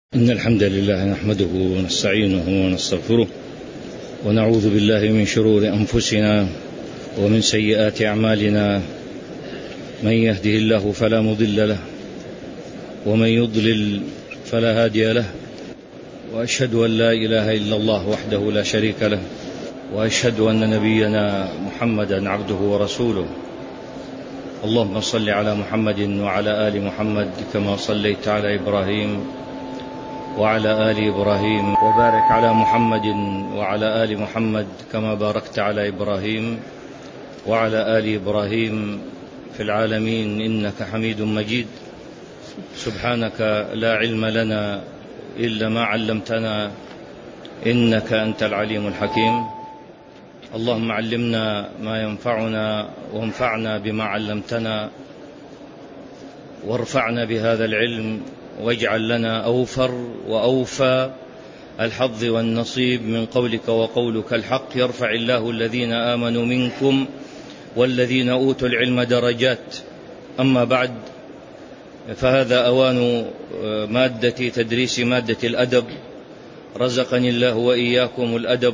إن الحمد لله نحمده ونستعينه ونستغفره ونعوذ بالله من شرور أنفسنا ومن سيئات أعمالنا. من يهده الله فلا مضل له ومن يضلل فلا هادي له، وأشهد أن لا إله إلا الله وحده لا شريك له، وأشهد أن نبينا محمدا عبده ورسوله. اللهم صل على محمد وعلى آل محمد كما صليت على إبراهيم وعلى آل إبراهيم، وبارك على محمد وعلى آل محمد كما باركت على إبراهيم وعلى آل إبراهيم في العالمين إنك حميد مجيد. سبحانك لا علم لنا إلا ما علمتنا إنك أنت العليم الحكيم. اللهم علمنا ما ينفعنا وانفعنا بما علمتنا، وارفعنا بهذا العلم، واجعل لنا أوفر وأوفى الحظ والنصيب من قولك وقولك الحق. يرفع الله الذين آمنوا منكم والذين أوتوا العلم درجات. أما بعد، فهذا أوان مادة تدريس مادة الأدب. رزقني الله وإياكم الأدب،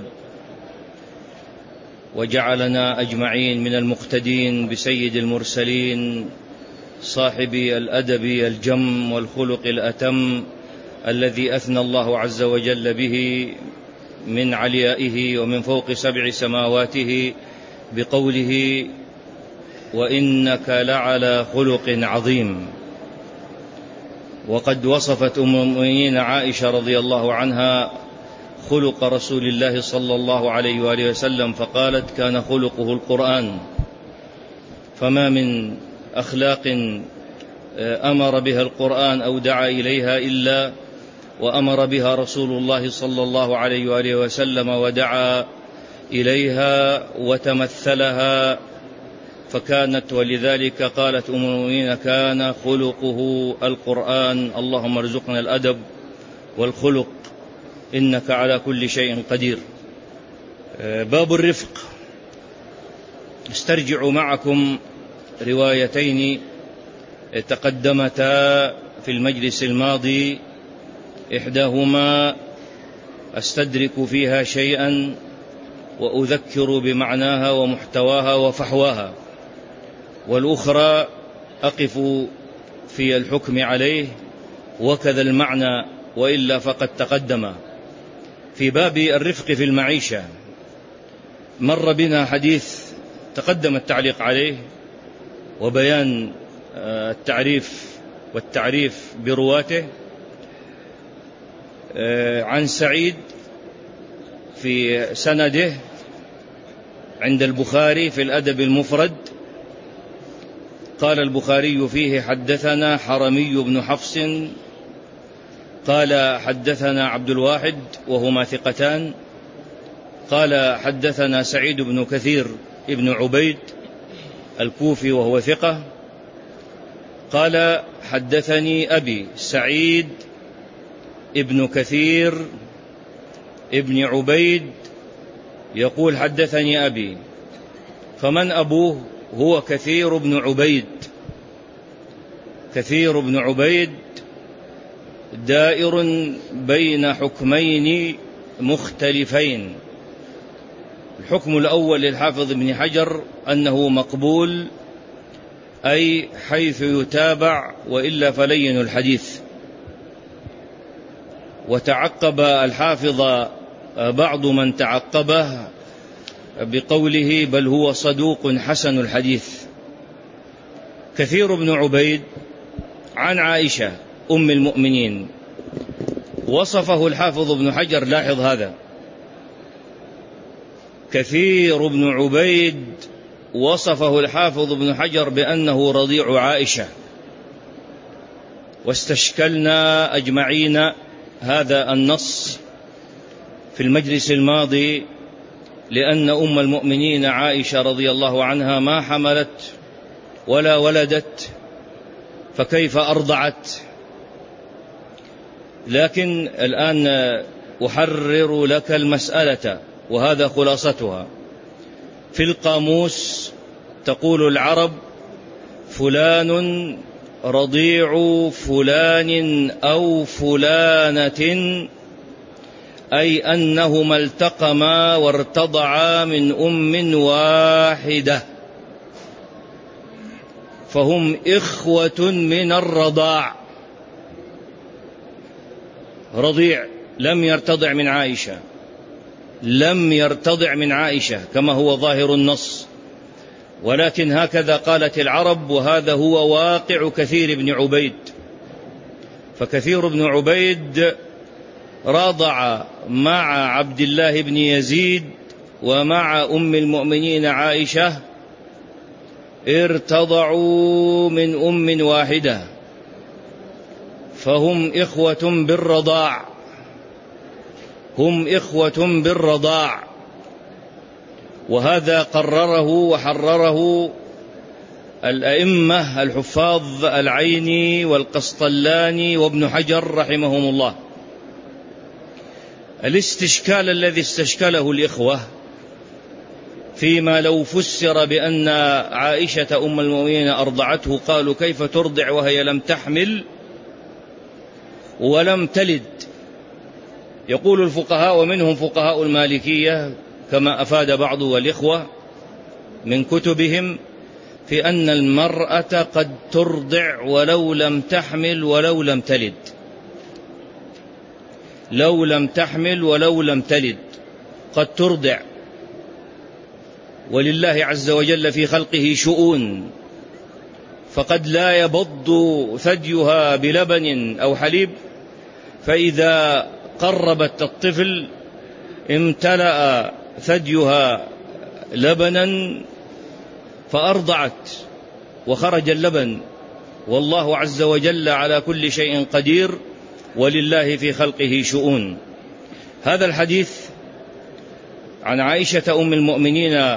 وجعلنا أجمعين من المقتدين بسيد المرسلين صاحب الأدب الجم والخلق الأتم، الذي أثنى الله عز وجل به من عليائه ومن فوق 7 سماواته بقوله: وإنك لعلى خلق عظيم. وقد وصفت أم المؤمنين عائشة رضي الله عنها خلق رسول الله صلى الله عليه وآله وسلم، فقالت: كان خلقه القرآن. فما من أخلاق أمر بها القرآن أو دعا إليها إلا وأمر بها رسول الله صلى الله عليه وآله وسلم ودعا إليها وتمثلها، فكانت ولذلك قالت أم المؤمنين: كان خلقه القرآن. اللهم ارزقنا الأدب والخلق إنك على كل شيء قدير. باب الرفق. استرجع معكم روايتين تقدمتا في المجلس الماضي، إحداهما أستدرك فيها شيئا وأذكر بمعناها ومحتواها وفحواها، والأخرى أقف في الحكم عليه وكذا المعنى، وإلا فقد تقدم. في باب الرفق في المعيشة مر بنا حديث تقدم التعليق عليه وبيان التعريف والتعريف برواته عن سعيد في سنده عند البخاري في الأدب المفرد. قال البخاري فيه: حدثنا حرمي بن حفص قال حدثنا عبد الواحد وهما ثقتان، قال حدثنا سعيد بن كثير ابن عبيد الكوفي وهو ثقة، قال حدثني أبي سعيد ابن كثير ابن عبيد يقول: حدثني أبي. فمن أبوه؟ هو كثير بن عبيد. كثير بن عبيد دائر بين حكمين مختلفين. الحكم الأول للحافظ ابن حجر أنه مقبول، أي حيث يتابع، وإلا فلين الحديث. وتعقب الحافظ بعض من تعقبه بقوله: بل هو صدوق حسن الحديث. كثير بن عبيد عن عائشة أم المؤمنين، وصفه الحافظ ابن حجر، لاحظ هذا، كثير بن عبيد وصفه الحافظ ابن حجر بأنه رضيع عائشة. واستشكلنا أجمعين هذا النص في المجلس الماضي، لأن أم المؤمنين عائشة رضي الله عنها ما حملت ولا ولدت، فكيف أرضعت؟ لكن الآن أحرر لك المسألة، وهذا خلاصتها. في القاموس تقول العرب: فلان رضيع فلان أو فلانة، أي أنهما التقما وارتضعا من أم واحدة، فهم إخوة من الرضاع. رضيع لم يرتضع من عائشة، لم يرتضع من عائشة كما هو ظاهر النص، ولكن هكذا قالت العرب، وهذا هو واقع كثير بن عبيد. فكثير بن عبيد راضع مع عبد الله بن يزيد ومع أم المؤمنين عائشة، ارتضعوا من أم واحدة، فهم إخوة بالرضاع، هم إخوة بالرضاع. وهذا قرره وحرره الأئمة الحفاظ العيني والقسطلاني وابن حجر رحمهم الله. الاستشكال الذي استشكله الإخوة فيما لو فسر بأن عائشة أم المؤمنين أرضعته، قالوا كيف ترضع وهي لم تحمل ولم تلد؟ يقول الفقهاء ومنهم فقهاء المالكية كما أفاد بعض الإخوة من كتبهم في أن المرأة قد ترضع ولو لم تحمل ولو لم تلد، لو لم تحمل ولو لم تلد قد ترضع، ولله عز وجل في خلقه شؤون، فقد لا يبض ثديها بلبن أو حليب، فإذا قربت الطفل امتلأ ثديها لبنا فأرضعت وخرج اللبن، والله عز وجل على كل شيء قدير، ولله في خلقه شؤون. هذا الحديث عن عائشة أم المؤمنين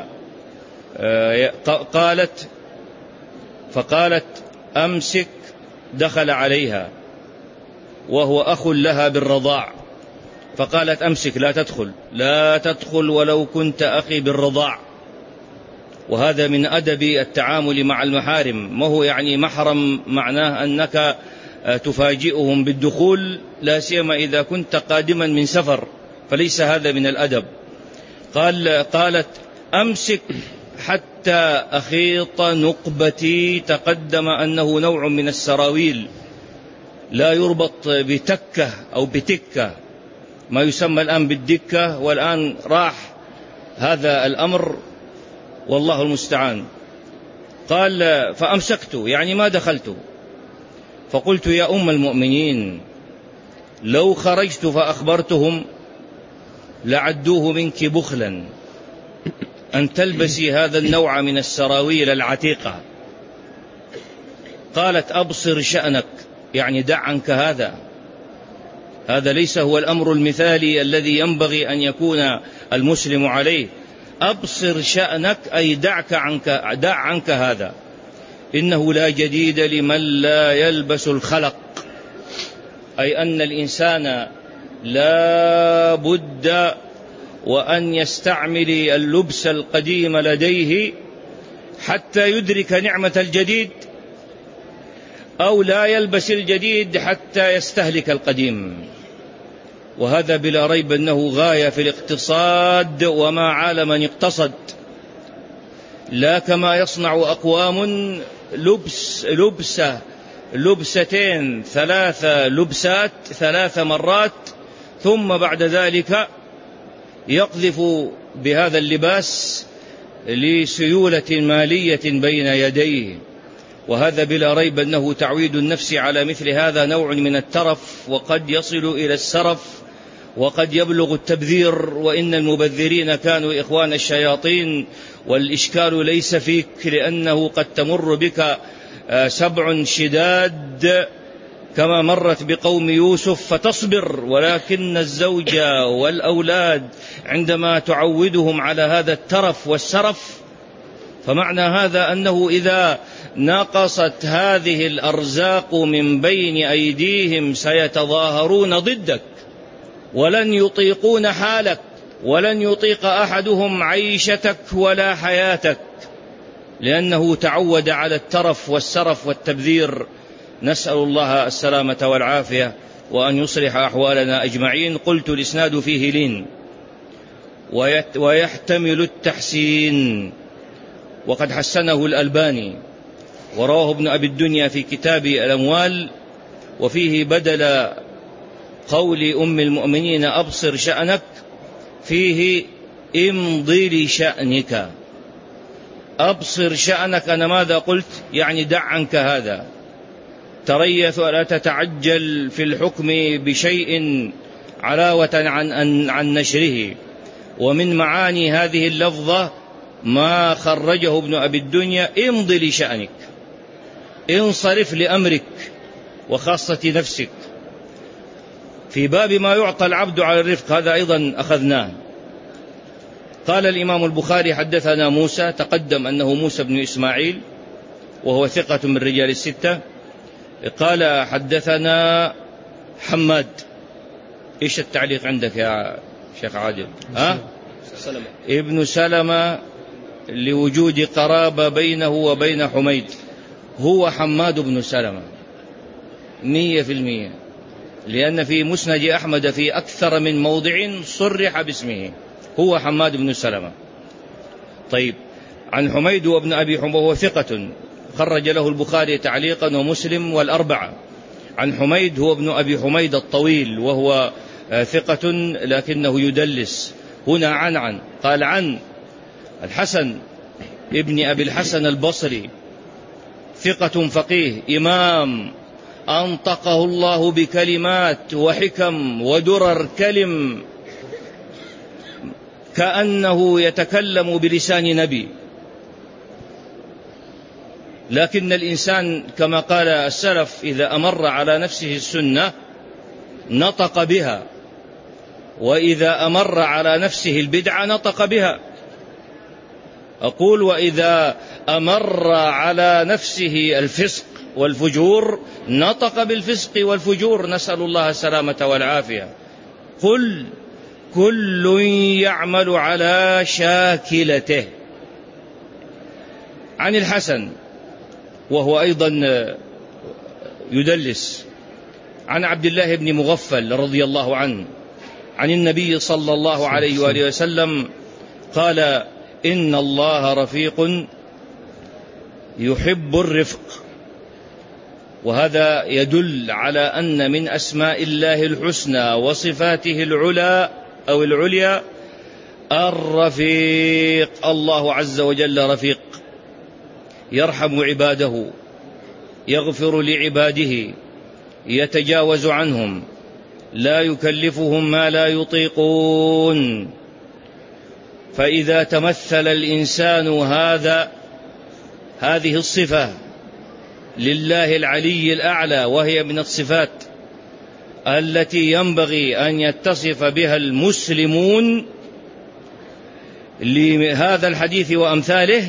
فقالت أمسك، دخل عليها وهو أخ لها بالرضاع، فقالت أمسك لا تدخل، لا تدخل ولو كنت أخي بالرضاع. وهذا من أدب التعامل مع المحارم، ما هو يعني محرم معناه أنك تفاجئهم بالدخول، لا سيما إذا كنت قادما من سفر، فليس هذا من الأدب. قالت أمسك حتى أخيط نقبتي، تقدم أنه نوع من السراويل لا يربط بتكة أو بتكة، ما يسمى الآن بالدكة، والآن راح هذا الأمر والله المستعان. قال فأمسكت يعني ما دخلت، فقلت يا أم المؤمنين لو خرجت فأخبرتهم لعدوه منك بخلا أن تلبسي هذا النوع من السراويل العتيقة. قالت أبصر شأنك، يعني دع عنك هذا ليس هو الأمر المثالي الذي ينبغي أن يكون المسلم عليه. أبصر شأنك أي دع عنك هذا، إنه لا جديد لمن لا يلبس الخلق، أي أن الإنسان لا بد وأن يستعمل اللبس القديم لديه حتى يدرك نعمة الجديد، أو لا يلبس الجديد حتى يستهلك القديم. وهذا بلا ريب أنه غاية في الاقتصاد، وما عال من اقتصد، لا كما يصنع أقوام لبستين 3 لبسات 3 مرات، ثم بعد ذلك يقذف بهذا اللباس لسيولة مالية بين يديه. وهذا بلا ريب أنه تعويد النفس على مثل هذا نوع من الترف، وقد يصل إلى السرف، وقد يبلغ التبذير، وإن المبذرين كانوا إخوان الشياطين. والإشكال ليس فيك، لأنه قد تمر بك 7 شداد كما مرت بقوم يوسف فتصبر، ولكن الزوجة والأولاد عندما تعودهم على هذا الترف والسرف، فمعنى هذا أنه إذا نقصت هذه الأرزاق من بين أيديهم سيتظاهرون ضدك، ولن يطيقون حالك، ولن يطيق أحدهم عيشتك ولا حياتك، لأنه تعود على الترف والسرف والتبذير. نسأل الله السلامة والعافية وأن يصلح أحوالنا أجمعين. قلت الإسناد فيه لين ويحتمل التحسين، وقد حسنه الألباني، ورواه ابن أبي الدنيا في كتاب الأموال، وفيه بدل قول أم المؤمنين أبصر شأنك فيه امضي لشأنك. أبصر شأنك، أنا ماذا قلت؟ يعني دع عنك هذا، تريث ولا تتعجل في الحكم بشيء علاوة عن نشره. ومن معاني هذه اللفظة ما خرجه ابن أبي الدنيا: امضي لشأنك، انصرف لأمرك وخاصة نفسك. في باب ما يعطى العبد على الرفق، هذا أيضا أخذناه. قال الإمام البخاري: حدثنا موسى، تقدم أنه موسى بن إسماعيل وهو ثقة من رجال الستة. قال: حدثنا حماد. إيش التعليق عندك يا شيخ عادل؟ ابن سلمة، لوجود قرابة بينه وبين حميد. هو حماد بن سلمة 100%، لأن في مسند أحمد في أكثر من موضع صرح باسمه، هو حماد بن سلمة. طيب، عن حميد وابن أبي حميد، وهو ثقة خرج له البخاري تعليقا ومسلم والأربعة. عن حميد هو ابن أبي حميد الطويل، وهو ثقة لكنه يدلس. هنا عن قال عن الحسن ابن أبي الحسن البصري، ثقة فقيه إمام، أنطقه الله بكلمات وحكم ودرر كلم، كأنه يتكلم بلسان نبي. لكن الإنسان كما قال السلف: إذا أمر على نفسه السنة نطق بها، وإذا أمر على نفسه البدعة نطق بها. أقول: وإذا أمر على نفسه الفسق والفجور نطق بالفسق والفجور، نسأل الله السلامة والعافية. قل كل يعمل على شاكلته. عن الحسن وهو أيضا يدلس، عن عبد الله بن مغفل رضي الله عنه عن النبي صلى الله عليه وآله وسلم قال: إن الله رفيق يحب الرفق. وهذا يدل على أن من أسماء الله الحسنى وصفاته العلى أو العليا الرفيق. الله عز وجل رفيق، يرحم عباده، يغفر لعباده، يتجاوز عنهم، لا يكلفهم ما لا يطيقون. فإذا تمثل الإنسان هذه الصفة لله العلي الأعلى، وهي من الصفات التي ينبغي أن يتصف بها المسلمون لهذا الحديث وأمثاله،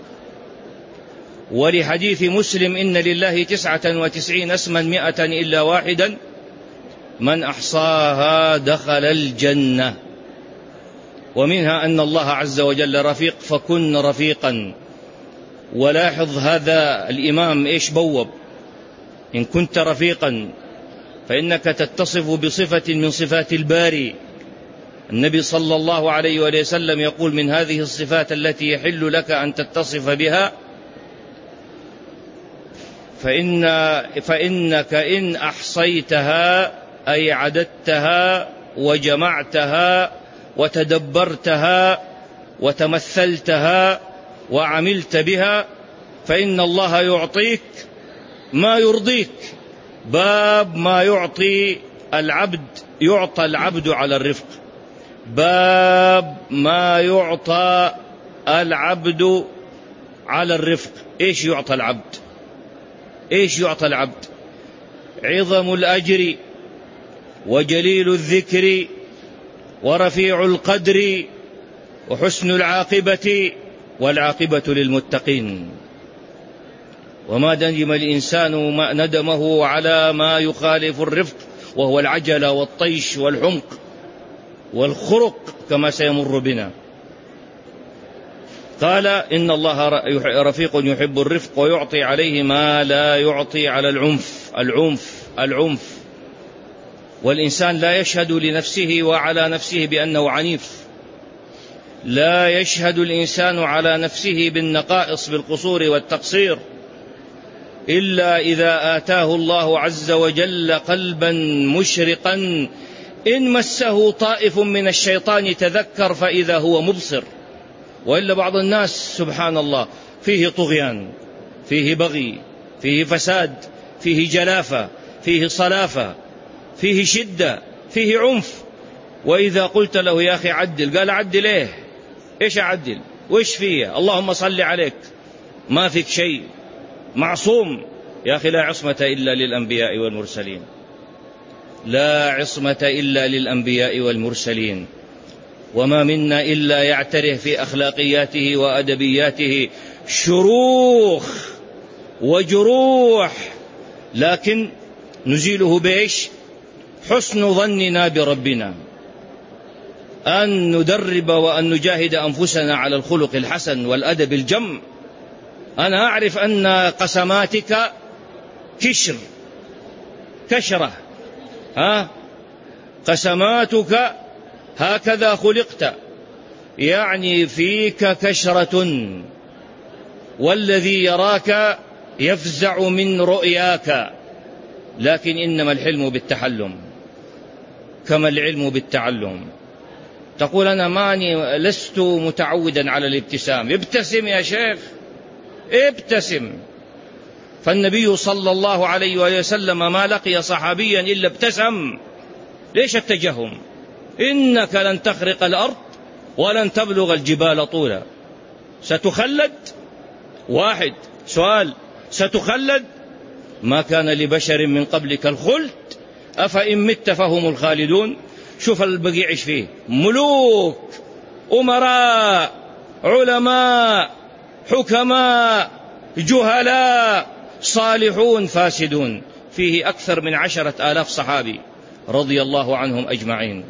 ولحديث مسلم: إن لله 99 اسما 100 إلا واحدا من أحصاها دخل الجنة. ومنها أن الله عز وجل رفيق، فكن رفيقا. ولاحظ هذا الإمام إيش بوب: إن كنت رفيقا فإنك تتصف بصفة من صفات الباري. النبي صلى الله عليه وسلم يقول: من هذه الصفات التي يحل لك أن تتصف بها فإنك إن أحصيتها، أي عددتها وجمعتها وتدبرتها وتمثلتها وعملت بها، فإن الله يعطيك ما يرضيك. باب ما يعطى العبد على الرفق، باب ما يعطى العبد على الرفق. إيش يعطى العبد؟ إيش يعطى العبد؟ عظم الأجر وجليل الذكر ورفيع القدر وحسن العاقبة، والعاقبة للمتقين. وما ندم الإنسان ما ندمه على ما يخالف الرفق، وهو العجلة والطيش والحمق والخرق كما سيمر بنا. قال: إن الله رفيق يحب الرفق ويعطي عليه ما لا يعطي على العنف. العنف. والإنسان لا يشهد لنفسه وعلى نفسه بأنه عنيف، لا يشهد الإنسان على نفسه بالنقائص بالقصور والتقصير إلا إذا آتاه الله عز وجل قلبا مشرقا إن مسه طائف من الشيطان تذكر فإذا هو مبصر. وإلا بعض الناس سبحان الله فيه طغيان، فيه بغي، فيه فساد، فيه جلافة، فيه صلافة، فيه شدة، فيه عنف، وإذا قلت له يا أخي عدل قال عدل إيه؟ إيش أعدل؟ وإيش فيه؟ اللهم صل عليك، ما فيك شيء، معصوم. يا أخي لا عصمة إلا للأنبياء والمرسلين، لا عصمة إلا للأنبياء والمرسلين، وما منا إلا يعتره في أخلاقياته وأدبياته شروخ وجروح، لكن نزيله بإيش؟ حسن ظننا بربنا، أن ندرب وأن نجاهد أنفسنا على الخلق الحسن والأدب الجم. أنا أعرف أن قسماتك كشرة، قسماتك هكذا خلقت، يعني فيك كشرة، والذي يراك يفزع من رؤياك. لكن إنما الحلم بالتحلم كما العلم بالتعلم. تقول أنا لست متعودا على الابتسام. ابتسم يا شيخ، ابتسم. فالنبي صلى الله عليه وسلم ما لقي صحابيا إلا ابتسم. ليش التجهم؟ إنك لن تخرق الأرض ولن تبلغ الجبال طولا. ستخلد؟ واحد سؤال، ستخلد؟ ما كان لبشر من قبلك الخلد أفإن مت فهم الخالدون. شوف البقيع ايش فيه، ملوك، أمراء، علماء، حكماء، جهلاء، صالحون، فاسدون، فيه أكثر من 10,000 صحابي رضي الله عنهم أجمعين.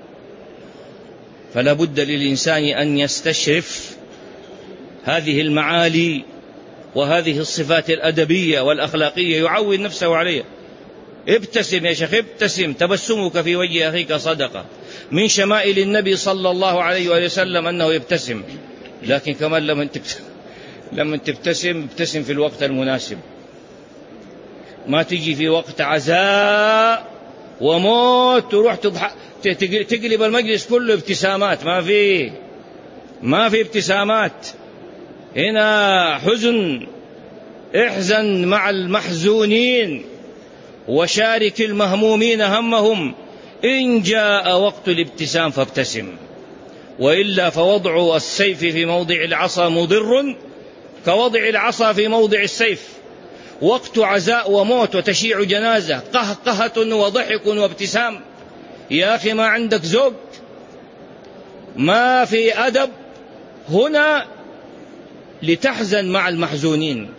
فلا بد للإنسان أن يستشرف هذه المعالي وهذه الصفات الأدبية والأخلاقية، يعود نفسه عليها. ابتسم يا شيخ، ابتسم، تبسمك في وجه أخيك صدقة. من شمائل النبي صلى الله عليه وسلم أنه يبتسم، لكن كمان لما تبتسم ابتسم في الوقت المناسب، ما تجي في وقت عزاء وموت تروح تقلب المجلس كله ابتسامات. ما في ابتسامات. هنا حزن. احزن مع المحزونين وشارك المهمومين همهم. إن جاء وقت الابتسام فابتسم، وإلا فوضع السيف في موضع العصا مضر كوضع العصا في موضع السيف. وقت عزاء وموت وتشيع جنازة، قهقهة وضحك وابتسام. يا أخي ما عندك ذوق، ما في أدب. هنا لتحزن مع المحزونين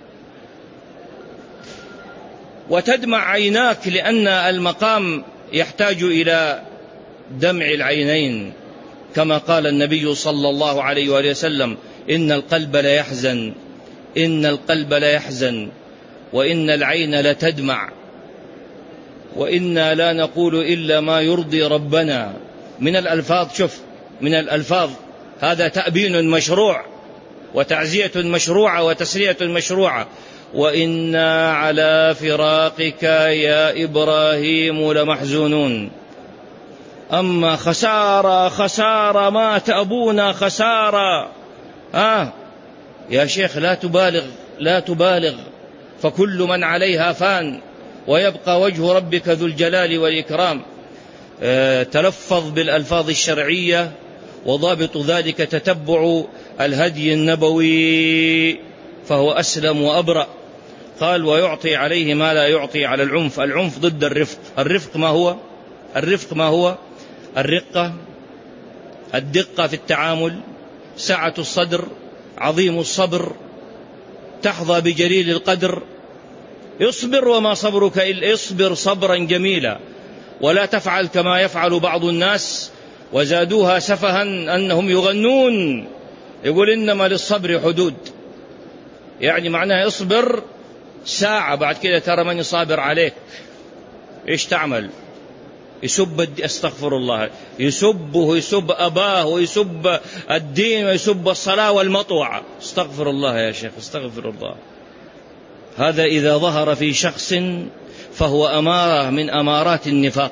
وتدمع عيناك، لأن المقام يحتاج إلى دمع العينين، كما قال النبي صلى الله عليه وسلم: إن القلب ليحزن، إن القلب ليحزن، وإن العين لتدمع، وإنا لا نقول إلا ما يرضي ربنا. من الألفاظ، شوف، من الألفاظ هذا تأبين مشروع وتعزية مشروعة وتسلية مشروعة. وإنا على فراقك يا إبراهيم لمحزونون. أما خسارة خسارة، مات أبونا خسارة. يا شيخ لا تبالغ، فكل من عليها فان ويبقى وجه ربك ذو الجلال والإكرام. تلفظ بالألفاظ الشرعية، وضابط ذلك تتبع الهدي النبوي، فهو أسلم وأبرأ. قال: ويعطي عليه ما لا يعطي على العنف. العنف ضد الرفق. الرفق ما هو؟ الرفق ما هو؟ الرقة، الدقة في التعامل، سعة الصدر، عظيم الصبر، تحظى بجليل القدر. اصبر وما صبرك إلا، اصبر صبرا جميلا، ولا تفعل كما يفعل بعض الناس وزادوها سفها أنهم يغنون، يقول إنما للصبر حدود، يعني معناه اصبر ساعة بعد كده ترى من صابر عليك، إيش تعمل؟ يسب استغفر الله، يسبه ويسب أباه ويسب الدين ويسب الصلاة والمطوعة. استغفر الله يا شيخ، استغفر الله. هذا إذا ظهر في شخص فهو أمارة من أمارات النفاق.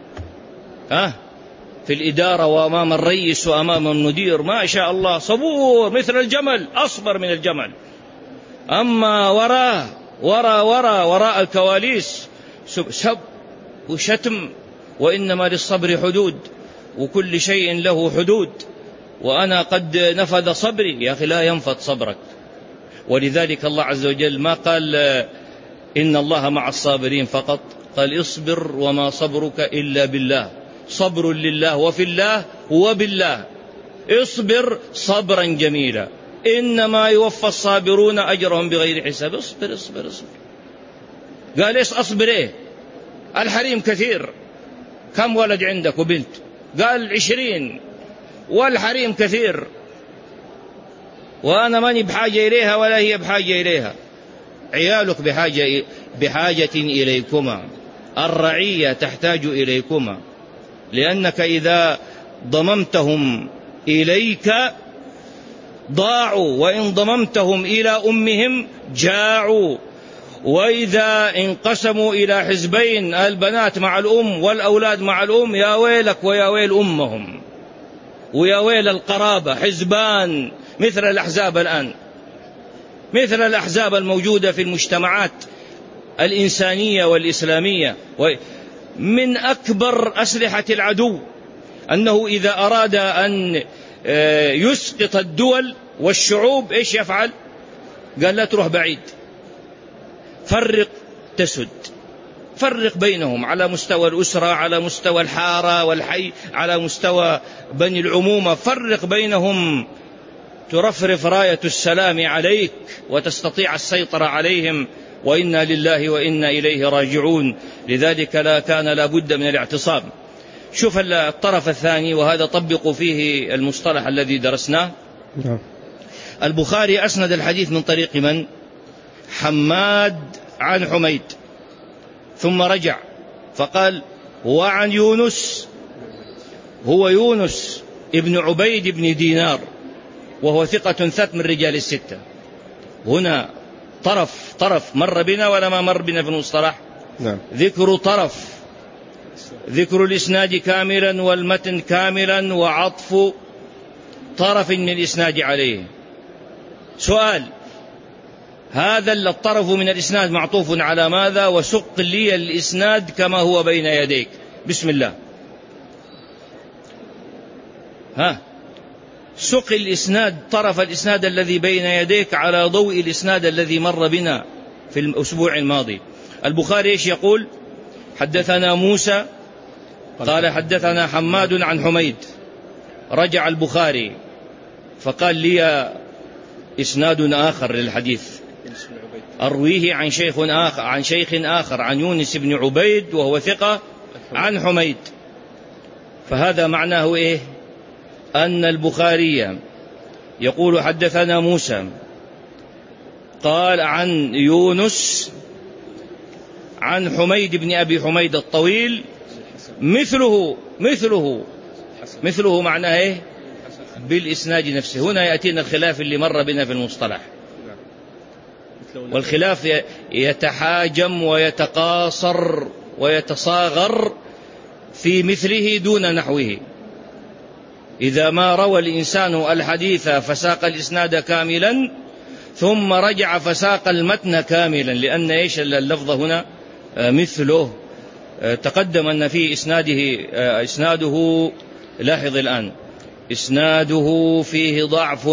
في الإدارة وأمام الرئيس وأمام المدير ما شاء الله صبور مثل الجمل، أصبر من الجمل. أما وراء الكواليس سب وشتم. وإنما للصبر حدود، وكل شيء له حدود. وأنا قد نفذ صبري، يا أخي لا ينفذ صبرك. ولذلك الله عز وجل ما قال إن الله مع الصابرين فقط، قال اصبر وما صبرك إلا بالله. صبر لله وفي الله وبالله. اصبر صبرا جميلا، إنما يوفى الصابرون أجرهم بغير حساب. اصبر اصبر اصبر. قال إيش أصبر؟ إيه؟ الحريم كثير. كم ولد عندك وبنت؟ قال 20. والحريم كثير، وأنا ماني بحاجة إليها ولا هي بحاجة إليها. عيالك بحاجة إليكما، الرعية تحتاج إليكما، لأنك إذا ضممتهم إليك ضاعوا، وإن ضممتهم إلى أمهم جاعوا. وإذا انقسموا إلى حزبين، البنات مع الأم والأولاد مع الأم، يا ويلك ويا ويل أمهم ويا ويل القرابة. حزبان مثل الأحزاب الآن، مثل الأحزاب الموجودة في المجتمعات الإنسانية والإسلامية. من أكبر أسلحة العدو أنه إذا أراد أن يسقط الدول والشعوب إيش يفعل؟ قال لا تروح بعيد، فرق تسد. فرق بينهم على مستوى الأسرة، على مستوى الحارة والحي، على مستوى بني العمومة. فرق بينهم ترفرف راية السلام عليك وتستطيع السيطرة عليهم. وإنا لله وإنا إليه راجعون. لذلك كان لابد من الاعتصام. شوف الطرف الثاني، وهذا طبقوا فيه المصطلح الذي درسناه. البخاري أسند الحديث من طريق من؟ حماد عن حميد، ثم رجع فقال وعن يونس، هو يونس ابن عبيد بن دينار، وهو ثقة ثبت من رجال الستة. هنا طرف مر بنا ولا ما مر بنا في المصطلح؟ نعم. ذكر طرف، ذكر الإسناد كاملا والمتن كاملا وعطف طرف من الإسناد عليه. سؤال: هذا الطرف من الإسناد معطوف على ماذا؟ وسق لي الإسناد كما هو بين يديك. بسم الله. سق الإسناد، طرف الإسناد الذي بين يديك على ضوء الإسناد الذي مر بنا في الأسبوع الماضي. البخاري إيش يقول؟ حدثنا موسى قال حدثنا حماد عن حميد. رجع البخاري فقال لي إسناد آخر للحديث أرويه عن شيخ آخر عن يونس بن عبيد وهو ثقة عن حميد. فهذا معناه إيه؟ أن البخاري يقول حدثنا موسى قال عن يونس عن حميد بن أبي حميد الطويل مثله معناه إيه؟ بالإسناد نفسه. هنا يأتينا الخلاف اللي مر بنا في المصطلح، والخلاف يتحاجم ويتقاصر ويتصاغر في مثله دون نحوه. إذا ما روى الإنسان الحديث فساق الإسناد كاملا ثم رجع فساق المتن كاملا، لأن إيش اللفظ هنا مثله. تقدم أن في إسناده لاحظ الآن إسناده فيه ضعف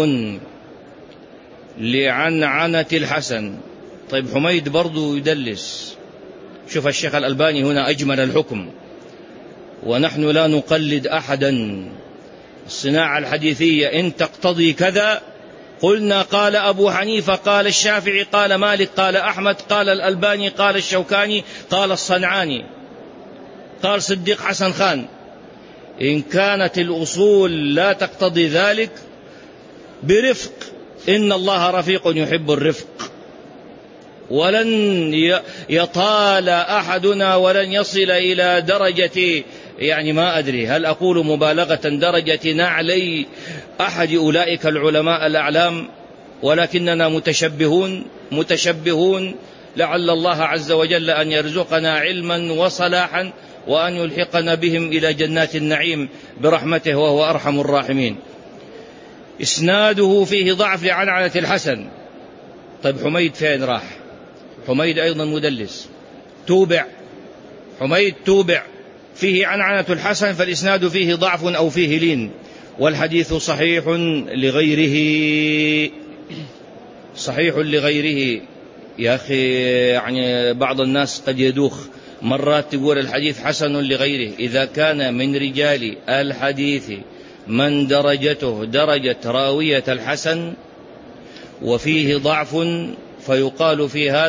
لعنعنة الحسن. طيب حميد برضو يدلس. شوف الشيخ الألباني هنا أجمل الحكم، ونحن لا نقلد أحدا. الصناعة الحديثية إن تقتضي كذا قلنا قال أبو حنيفة قال الشافعي قال مالك قال أحمد قال الألباني قال الشوكاني قال الصنعاني قال صديق حسن خان. إن كانت الأصول لا تقتضي ذلك برفق، إن الله رفيق يحب الرفق. ولن يطال أحدنا ولن يصل إلى درجة، يعني ما أدري هل أقول مبالغة، درجة نعلي أحد أولئك العلماء الأعلام، ولكننا متشبهون. لعل الله عز وجل أن يرزقنا علما وصلاحا وأن يلحقنا بهم إلى جنات النعيم برحمته وهو أرحم الراحمين. إسناده فيه ضعف لعنعنة الحسن. طيب حميد فين راح؟ حميد أيضا مدلس، حميد توبع، فيه عنعنة الحسن، فالإسناد فيه ضعف أو فيه لين، والحديث صحيح لغيره. يا أخي يعني بعض الناس قد يدوخ، مرات تقول الحديث حسن لغيره إذا كان من رجال الحديث من درجته درجة راوية الحسن وفيه ضعف، فيقال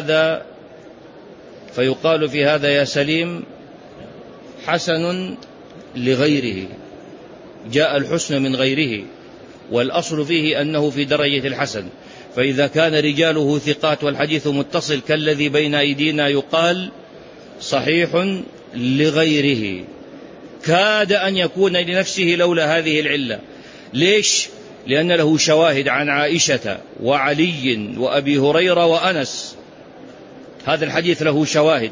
في هذا يا سليم حسن لغيره، جاء الحسن من غيره، والأصل فيه أنه في درجة الحسن. فإذا كان رجاله ثقات والحديث متصل كالذي بين أيدينا يقال صحيح لغيره. كاد أن يكون لنفسه لولا هذه العلة. ليش؟ لأن له شواهد عن عائشة وعلي وأبي هريرة وأنس، هذا الحديث له شواهد،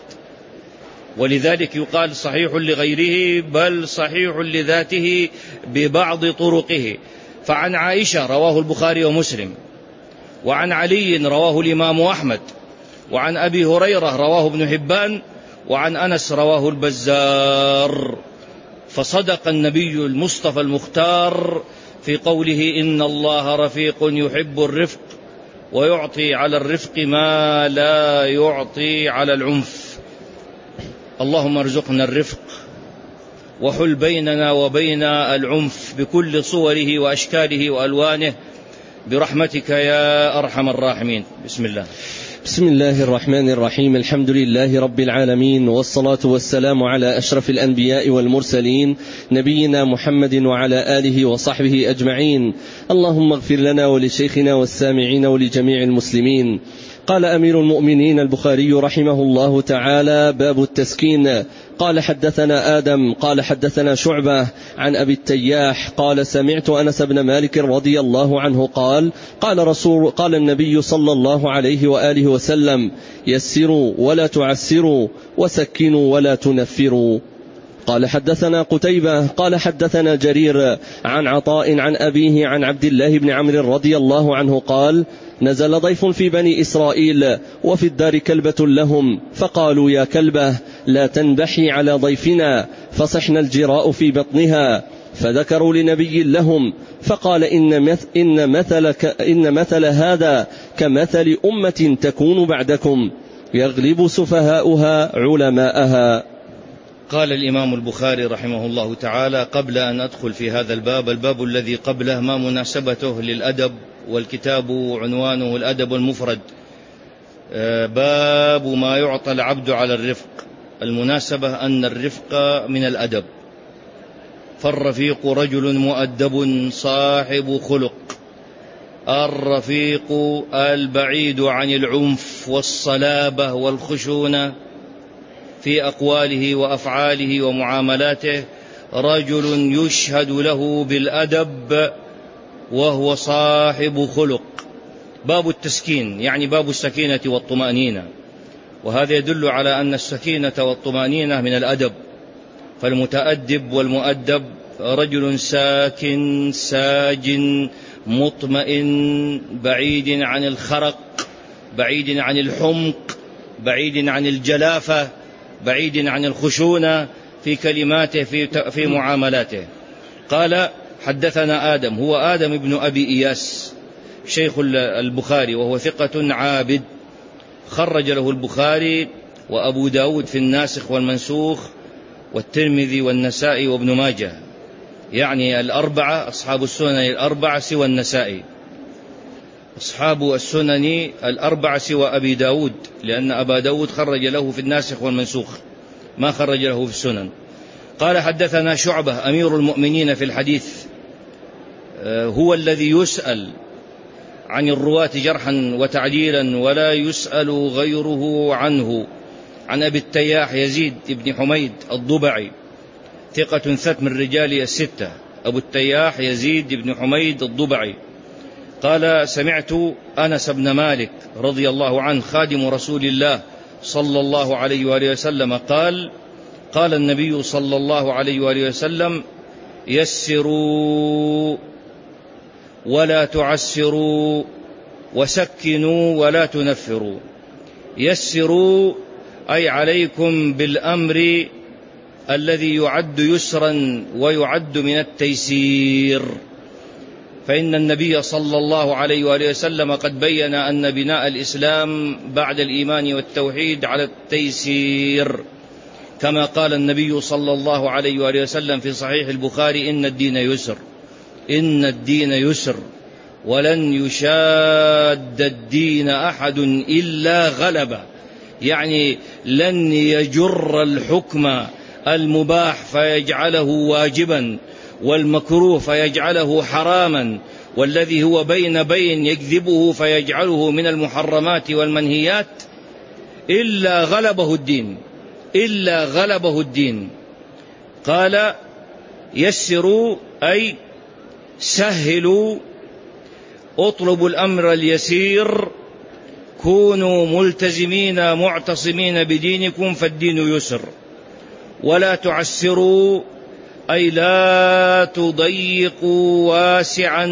ولذلك يقال صحيح لغيره، بل صحيح لذاته ببعض طرقه. فعن عائشة رواه البخاري ومسلم، وعن علي رواه الإمام أحمد، وعن أبي هريرة رواه ابن حبان، وعن أنس رواه البزار. فصدق النبي المصطفى المختار في قوله إن الله رفيق يحب الرفق ويعطي على الرفق ما لا يعطي على العنف. اللهم ارزقنا الرفق وحل بيننا وبين العنف بكل صوره وأشكاله وألوانه برحمتك يا أرحم الراحمين. بسم الله. بسم الله الرحمن الرحيم. الحمد لله رب العالمين، والصلاة والسلام على أشرف الأنبياء والمرسلين نبينا محمد وعلى آله وصحبه أجمعين. اللهم اغفر لنا ولشيخنا والسامعين ولجميع المسلمين. قال أمير المؤمنين البخاري رحمه الله تعالى: باب التسكين. قال حدثنا آدم قال حدثنا شعبة عن أبي التياح قال سمعت أنس بن مالك رضي الله عنه قال النبي صلى الله عليه وآله وسلم: يسروا ولا تعسروا وسكنوا ولا تنفروا. قال حدثنا قتيبة قال حدثنا جرير عن عطاء عن أبيه عن عبد الله بن عمرو رضي الله عنه قال: نزل ضيف في بني إسرائيل وفي الدار كلبة لهم، فقالوا: يا كلبة لا تنبحي على ضيفنا، فصحن الجراء في بطنها. فذكروا لنبي لهم فقال: إن مثل هذا كمثل أمة تكون بعدكم يغلب سفهاؤها علماءها. قال الإمام البخاري رحمه الله تعالى: قبل أن أدخل في هذا الباب الذي قبله ما مناسبته للأدب، والكتاب عنوانه الأدب المفرد، باب ما يعطى العبد على الرفق. المناسبة أن الرفق من الأدب، فالرفيق رجل مؤدب صاحب خلق، الرفيق البعيد عن العنف والصلابة والخشونة في أقواله وأفعاله ومعاملاته، رجل يشهد له بالأدب وهو صاحب خلق. باب التسكين يعني باب السكينة والطمأنينة، وهذا يدل على أن السكينة والطمأنينة من الأدب. فالمتأدب والمؤدب رجل ساكن ساجن مطمئن، بعيد عن الخرق، بعيد عن الحمق، بعيد عن الجلافة، بعيد عن الخشونة في كلماته في معاملاته. قال: حدثنا آدم، هو آدم بن أبي إياس شيخ البخاري، وهو ثقة عابد، خرج له البخاري وأبو داود في الناسخ والمنسوخ، والترمذي والنسائي وابن ماجه، يعني الأربعة أصحاب السنن الأربعة سوى النسائي، أصحاب السنن الأربعة سوى أبي داود، لأن أبا داود خرج له في الناسخ والمنسوخ، ما خرج له في السنن. قال: حدثنا شعبة أمير المؤمنين في الحديث، هو الذي يسأل عن الرواة جرحا وتعديلا ولا يسأل غيره عنه. عن أبي التياح يزيد بن حميد الضبعي ثقة ثبت من رجال الستة. أبو التياح يزيد بن حميد الضبعي قال: سمعت أنس بن مالك رضي الله عنه خادم رسول الله صلى الله عليه وآله وسلم قال: قال النبي صلى الله عليه وآله وسلم: يسروا ولا تعسروا وسكنوا ولا تنفروا. يسروا أي عليكم بالأمر الذي يعد يسرا ويعد من التيسير، فإن النبي صلى الله عليه وآله وسلم قد بين أن بناء الإسلام بعد الإيمان والتوحيد على التيسير، كما قال النبي صلى الله عليه وآله وسلم في صحيح البخاري: إن الدين يسر، إن الدين يسر ولن يشاد الدين أحد إلا غلبه، يعني لن يجر الحكم المباح فيجعله واجبا والمكروه فيجعله حراما والذي هو بين بين يكذبه فيجعله من المحرمات والمنهيات إلا غلبه الدين، إلا غلبه الدين. قال: يسروا أي سهلوا، اطلبوا الأمر اليسير، كونوا ملتزمين معتصمين بدينكم فالدين يسر. ولا تعسروا أي لا تضيقوا واسعا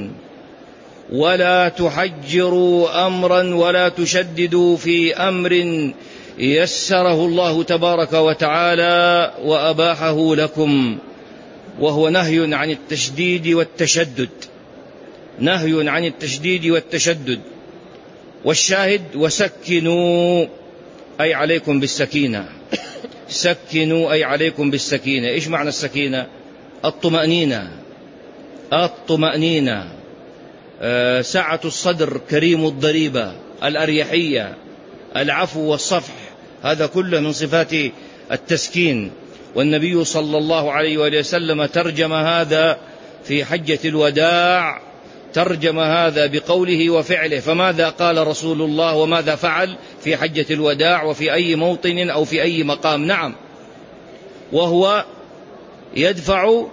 ولا تحجروا أمرا ولا تشددوا في أمر يسره الله تبارك وتعالى وأباحه لكم، وهو نهي عن التشديد والتشدد، نهي عن التشديد والتشدد. والشاهد: وسكنوا أي عليكم بالسكينة، سكنوا أي عليكم بالسكينة. إيش معنى السكينة؟ الطمأنينة، الطمأنينة، سعة الصدر، كريم الضريبة، الأريحية، العفو والصفح، هذا كله من صفات التسكين. والنبي صلى الله عليه وآله وسلم ترجم هذا في حجة الوداع، ترجم هذا بقوله وفعله. فماذا قال رسول الله وماذا فعل في حجة الوداع وفي أي موطن أو في أي مقام؟ نعم، وهو يدفع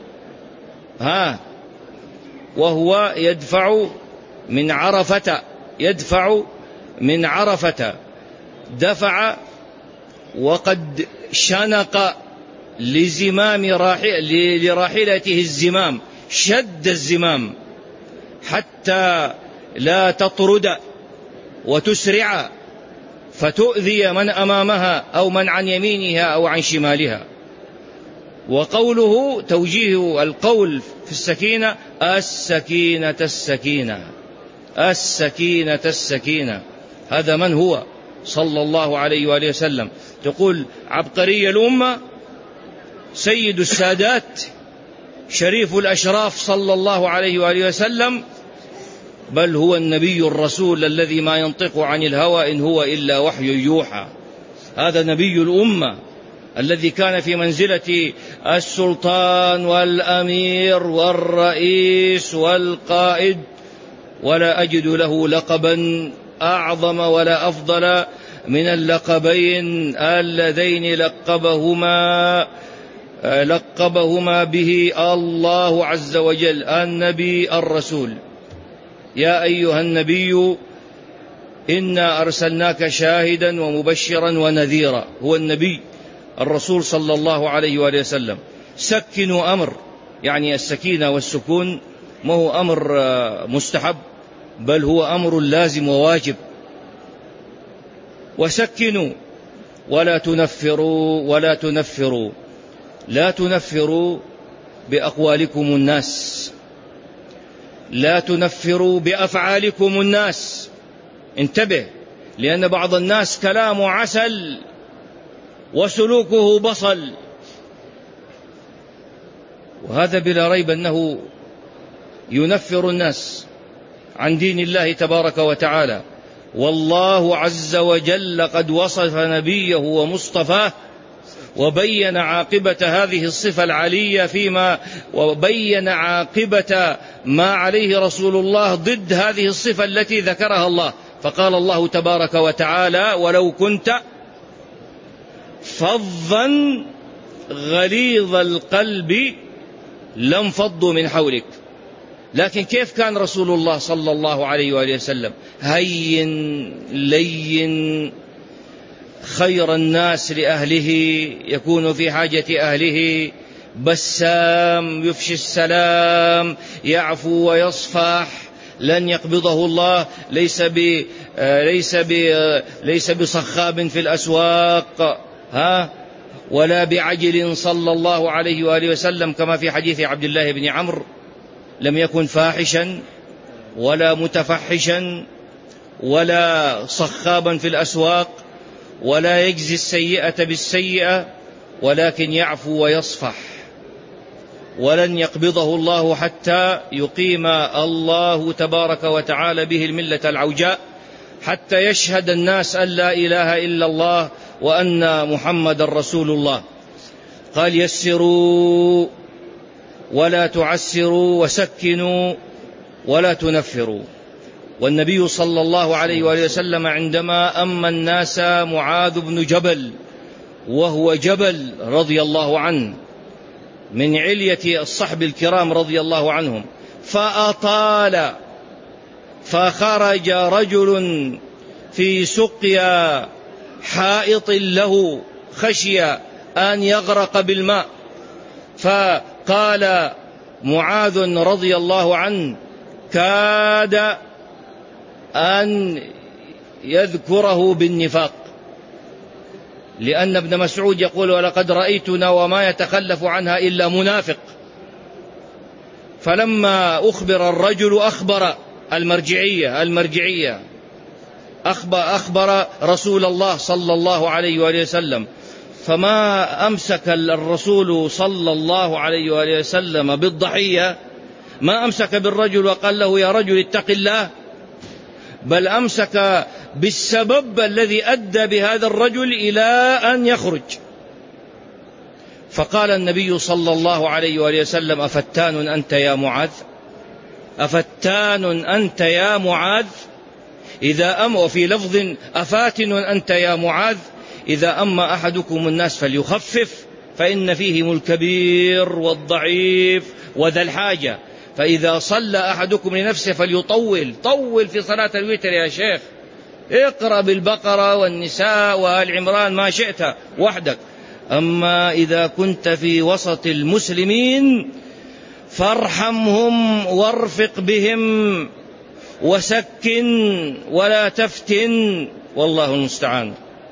وهو يدفع من عرفة، يدفع من عرفة، دفع وقد شنق لزمام لراحلته الزمام، شد الزمام حتى لا تطرد وتسرع فتؤذي من أمامها أو من عن يمينها أو عن شمالها. وقوله توجيه القول في السكينة: السكينة السكينة، السكينة السكينة. هذا من هو صلى الله عليه وآله وسلم؟ تقول عبقري الأمة، سيد السادات، شريف الأشراف صلى الله عليه وآله وسلم، بل هو النبي الرسول الذي ما ينطق عن الهوى إن هو إلا وحي يوحى. هذا نبي الأمة الذي كان في منزلة السلطان والأمير والرئيس والقائد، ولا أجد له لقبا أعظم ولا أفضل من اللقبين اللذين لقبهما به الله عز وجل: النبي الرسول. يا أيها النبي إنا أرسلناك شاهدا ومبشرا ونذيرا. هو النبي الرسول صلى الله عليه وآله وسلم. سكنوا أمر، يعني السكينة والسكون ما هو أمر مستحب، بل هو أمر لازم وواجب. وسكنوا ولا تنفروا، ولا تنفروا، لا تنفروا بأقوالكم الناس، لا تنفروا بأفعالكم الناس. انتبه، لأن بعض الناس كلامه عسل وسلوكه بصل، وهذا بلا ريب أنه ينفر الناس عن دين الله تبارك وتعالى. والله عز وجل قد وصف نبيه ومصطفاه وبين عاقبة هذه الصفة العالية فيما وبين عاقبة ما عليه رسول الله ضد هذه الصفة التي ذكرها الله. فقال الله تبارك وتعالى: ولو كنت فظا غليظ القلب لانفضوا من حولك. لكن كيف كان رسول الله صلى الله عليه وآله وسلم؟ هين لين، خير الناس لأهله، يكون في حاجة أهله، بسام، يفشي السلام، يعفو ويصفح، لن يقبضه الله، ليس بصخاب في الأسواق ولا بعجل صلى الله عليه وآله وسلم، كما في حديث عبد الله بن عمرو: لم يكن فاحشا ولا متفحشا ولا صخابا في الأسواق ولا يجزي السيئة بالسيئة، ولكن يعفو ويصفح. ولن يقبضه الله حتى يقيم الله تبارك وتعالى به الملة العوجاء، حتى يشهد الناس أن لا إله إلا الله وأن محمد رسول الله. قال: يسروا ولا تعسروا، وسكنوا ولا تنفروا. والنبي صلى الله عليه وآله وسلم عندما أما الناس معاذ بن جبل، وهو جبل رضي الله عنه من علية الصحب الكرام رضي الله عنهم، فأطال، فخرج رجل في سقيا حائط له خشي أن يغرق بالماء، فقال معاذ رضي الله عنه: كاد أن يذكره بالنفاق، لأن ابن مسعود يقول: ولقد رأيتنا وما يتخلف عنها إلا منافق. فلما أخبر الرجل أخبر المرجعية أخبر رسول الله صلى الله عليه وآله وسلم، فما أمسك الرسول صلى الله عليه وآله وسلم بالضحية، ما أمسك بالرجل وقال له: يا رجل اتق الله، بل أمسك بالسبب الذي أدى بهذا الرجل إلى أن يخرج. فقال النبي صلى الله عليه وآله وسلم: أفتان أنت يا معاذ؟ أفتان أنت يا معاذ؟ وفي لفظ: أفاتن أنت يا معاذ؟ إذا أما أحدكم الناس فليخفف، فإن فيهم الكبير والضعيف وذا الحاجة، فإذا صلى أحدكم لنفسه فليطول. طول في صلاة الوتر يا شيخ، اقرأ بالبقرة والنساء وآل عمران ما شئت وحدك. أما إذا كنت في وسط المسلمين فارحمهم وارفق بهم وسكن ولا تفتن، والله المستعان.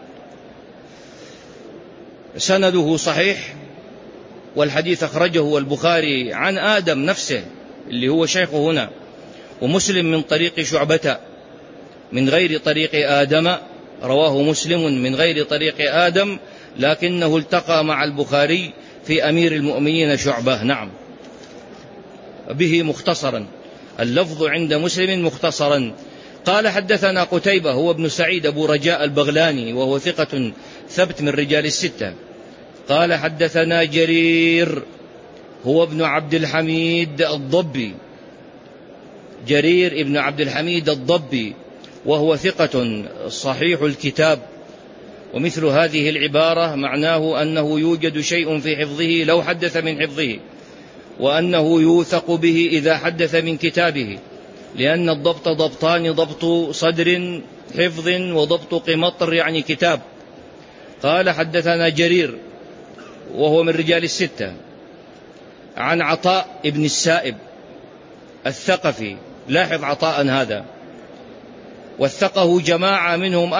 سنده صحيح، والحديث أخرجه البخاري عن آدم نفسه اللي هو شيخه هنا، ومسلم من طريق شعبة من غير طريق آدم، رواه مسلم من غير طريق آدم، لكنه التقى مع البخاري في أمير المؤمنين شعبة. نعم، به مختصرا، اللفظ عند مسلم مختصرا. قال: حدثنا قتيبة هو ابن سعيد أبو رجاء البغلاني، وهو ثقة ثبت من رجال الستة. قال: حدثنا جرير هو ابن عبد الحميد الضبي، جرير ابن عبد الحميد الضبي، وهو ثقة صحيح الكتاب. ومثل هذه العبارة معناه أنه يوجد شيء في حفظه لو حدث من حفظه، وأنه يوثق به إذا حدث من كتابه، لأن الضبط ضبطان: ضبط صدر حفظ وضبط قمطر يعني كتاب. قال: حدثنا جرير وهو من رجال الستة، عن عطاء ابن السائب الثقفي. لاحظ عطاء هذا، وثقه جماعة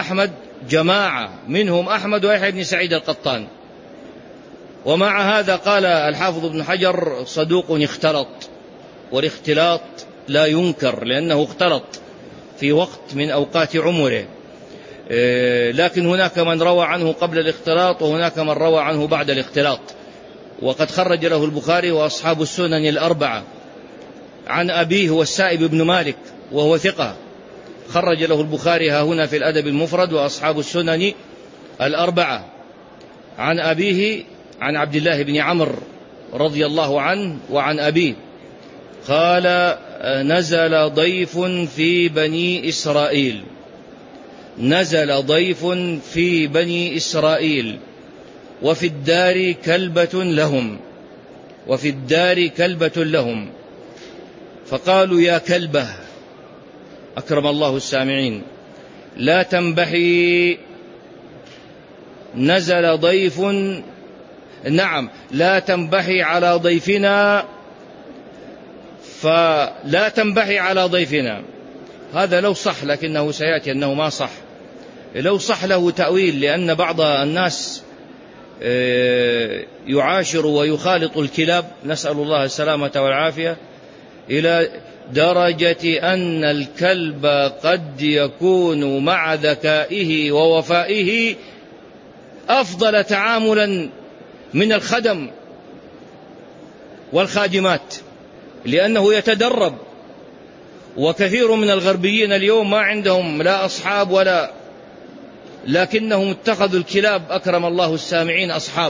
منهم أحمد ويحيى بن سعيد القطان. ومع هذا قال الحافظ ابن حجر: صدوق اختلط، والاختلاط لا ينكر لأنه اختلط في وقت من أوقات عمره، لكن هناك من روى عنه قبل الاختلاط وهناك من روى عنه بعد الاختلاط. وقد خرج له البخاري وأصحاب السنن الأربعة عن أبيه والسائب بن مالك وهو ثقة، خرج له البخاري هنا في الأدب المفرد وأصحاب السنن الأربعة. عن أبيه عن عبد الله بن عمرو رضي الله عنه وعن أبيه قال نزل ضيف في بني إسرائيل، نزل ضيف في بني إسرائيل وفي الدار كلبة لهم، وفي الدار كلبة لهم، فقالوا يا كلبة أكرم الله السامعين لا تنبحي، نزل ضيف، نعم لا تنبحي على ضيفنا، فلا تنبحي على ضيفنا. هذا لو صح، لكنه سيأتي أنه ما صح. لو صح له تأويل، لأن بعض الناس يعاشر ويخالط الكلاب، نسأل الله السلامة والعافية، إلى درجة أن الكلب قد يكون مع ذكائه ووفائه أفضل تعاملا من الخدم والخادمات، لأنه يتدرب. وكثير من الغربيين اليوم ما عندهم لا أصحاب ولا، لكنهم اتخذوا الكلاب أكرم الله السامعين أصحاب.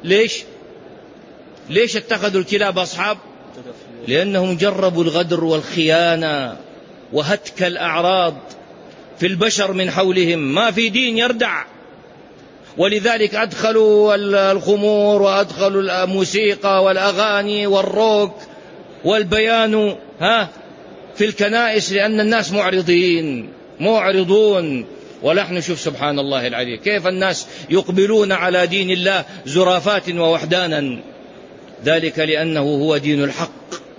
ليش اتخذوا الكلاب أصحاب؟ لأنهم جربوا الغدر والخيانة وهتك الأعراض في البشر من حولهم، ما في دين يردع، ولذلك أدخلوا الخمور وأدخلوا الموسيقى والأغاني والروك والبيان في الكنائس، لأن الناس معرضون. ونحن شوف سبحان الله العلي كيف الناس يقبلون على دين الله زرافات ووحدانا، ذلك لأنه هو دين الحق،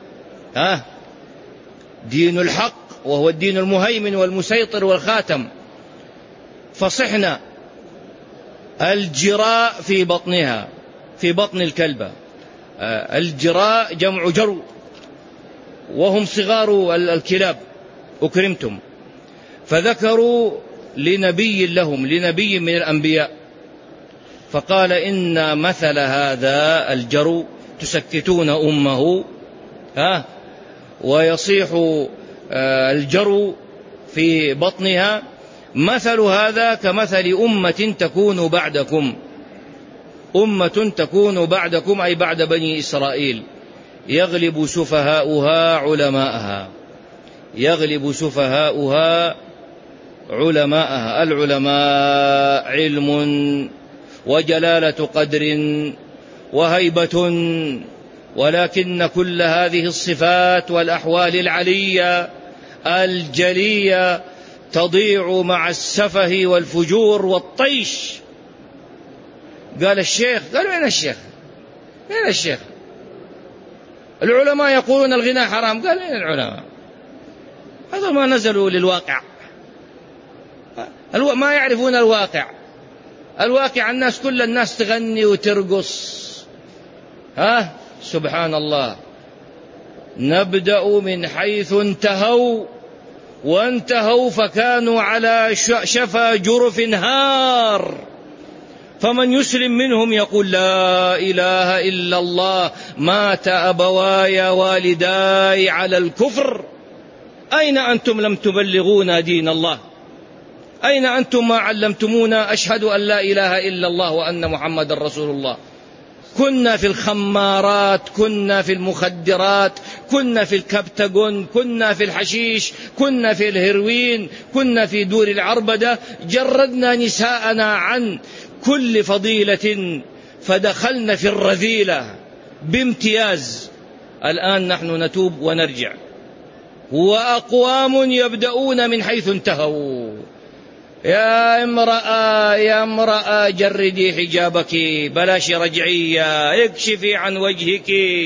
دين الحق، وهو الدين المهيمن والمسيطر والخاتم. فصحنا الجراء في بطنها، في بطن الكلبة، الجراء جمع جرو، وهم صغار الكلاب أكرمتم. فذكروا لنبي لهم، لنبي من الأنبياء، فقال إن مثل هذا الجرو، تسكتون أمه ويصيح الجرو في بطنها، مثل هذا كمثل أمة تكون بعدكم، أمة تكون بعدكم أي بعد بني إسرائيل، يغلب سفهاؤها علماءها، يغلب سفهاؤها علماءها. العلماء علم وجلالة قدر وهيبة، ولكن كل هذه الصفات والأحوال العلية الجلية تضيع مع السفه والفجور والطيش. قال الشيخ، قال وين الشيخ؟ وين الشيخ؟ العلماء يقولون الغناء حرام. قال وين العلماء؟ هذا ما نزلوا للواقع، ما يعرفون الواقع. الواقع الناس، كل الناس تغني وترقص. سبحان الله. نبدأ من حيث انتهوا، وانتهوا فكانوا على شفا جرف هار، فمن يسلم منهم يقول لا إله إلا الله، مات أبواي والداي على الكفر. أين أنتم لم تبلغونا دين الله؟ أين أنتم ما علمتمونا أشهد أن لا إله إلا الله وأن محمد رسول الله؟ كنا في الخمارات، كنا في المخدرات، كنا في الكبتغون، كنا في الحشيش، كنا في الهيروين، كنا في دور العربدة، جردنا نساءنا عن كل فضيلة فدخلنا في الرذيلة بامتياز. الآن نحن نتوب ونرجع، وأقوام يبدأون من حيث انتهوا. يا امرأة جردي حجابك، بلاش رجعية، اكشفي عن وجهك.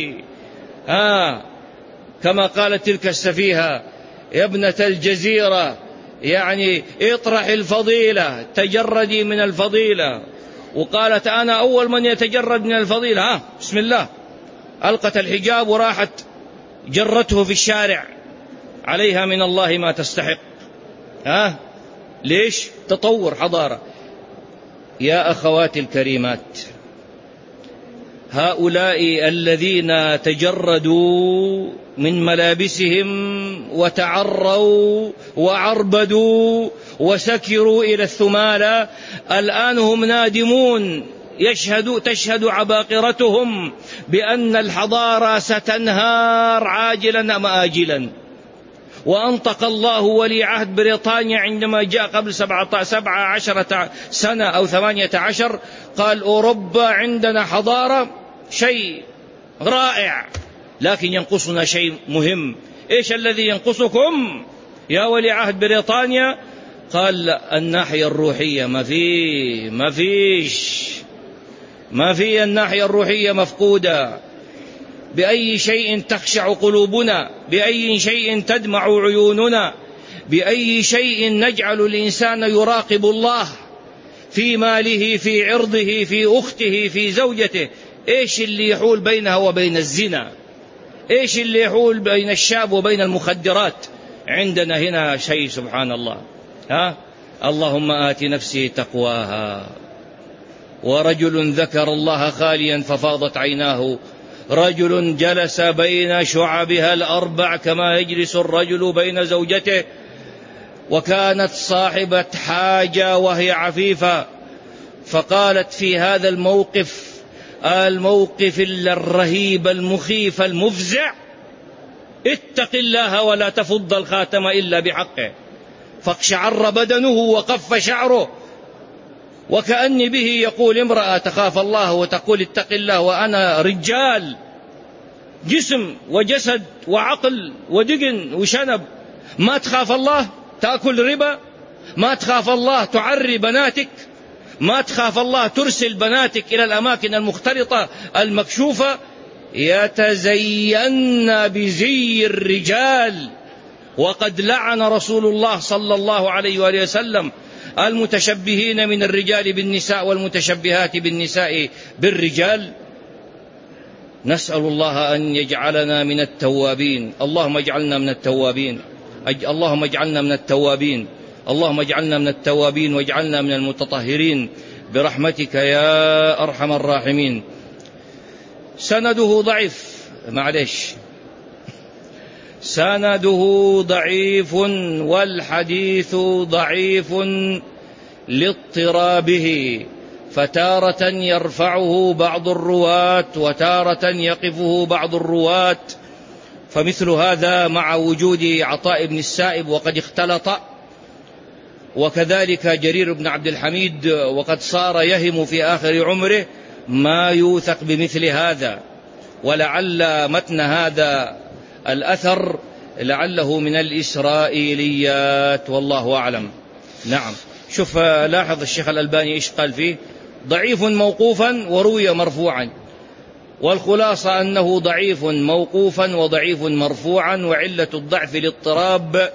كما قالت تلك السفيهة يا ابنة الجزيرة، يعني اطرح الفضيلة، تجردي من الفضيلة. وقالت أنا أول من يتجرد من الفضيلة. بسم الله، ألقت الحجاب وراحت جرته في الشارع، عليها من الله ما تستحق. ليش؟ تطور حضارة. يا أخواتي الكريمات، هؤلاء الذين تجردوا من ملابسهم وتعروا وعربدوا وسكروا إلى الثمالة، الآن هم نادمون تشهد عباقرتهم بأن الحضارة ستنهار عاجلا أم آجلا. وأنطق الله ولي عهد بريطانيا عندما جاء قبل 17 سنة أو 18، قال أوروبا عندنا حضارة شيء رائع، لكن ينقصنا شيء مهم. إيش الذي ينقصكم يا ولي عهد بريطانيا؟ قال الناحية الروحية. ما في الناحية الروحية مفقودة. بأي شيء تخشع قلوبنا، بأي شيء تدمع عيوننا، بأي شيء نجعل الإنسان يراقب الله في ماله، في عرضه، في أخته، في زوجته؟ إيش اللي يحول بينها وبين الزنا؟ إيش اللي يحول بين الشاب وبين المخدرات؟ عندنا هنا شيء سبحان الله. اللهم آت نفسي تقواها. ورجل ذكر الله خاليا ففاضت عيناه، رجل جلس بين شعبها الأربع كما يجلس الرجل بين زوجته، وكانت صاحبة حاجة وهي عفيفة، فقالت في هذا الموقف الرهيب المخيف المفزع: اتق الله ولا تفض الخاتم إلا بحقه. فاقشعر بدنه وقف شعره، وكأن به يقول امرأة تخاف الله وتقول اتق الله، وأنا رجال جسم وجسد وعقل ودقن وشنب، ما تخاف الله تأكل ربا؟ ما تخاف الله تعري بناتك؟ ما تخاف الله ترسل بناتك إلى الأماكن المختلطة المكشوفة؟ يتزين بزي الرجال. وقد لعن رسول الله صلى الله عليه وآله وسلم المتشبهين من الرجال بالنساء والمتشبهات بالنساء بالرجال. نسأل الله أن يجعلنا من التوابين. اللهم اجعلنا من التوابين، اللهم اجعلنا من التوابين، اللهم اجعلنا من التوابين واجعلنا من المتطهرين برحمتك يا أرحم الراحمين. سنده ضعيف، سنده ضعيف، والحديث ضعيف لاضطرابه، فتارة يرفعه بعض الرواة وتارة يقفه بعض الرواة، فمثل هذا مع وجود عطاء بن السائب وقد اختلط، وكذلك جرير بن عبد الحميد وقد صار يهم في آخر عمره، ما يوثق بمثل هذا. ولعل متن هذا الأثر لعله من الإسرائيليات، والله أعلم. نعم، شوف لاحظ الشيخ الألباني إيش قال فيه: ضعيف موقوفا وروي مرفوعا، والخلاصة أنه ضعيف موقوفا وضعيف مرفوعا، وعلة الضعف الاضطراب،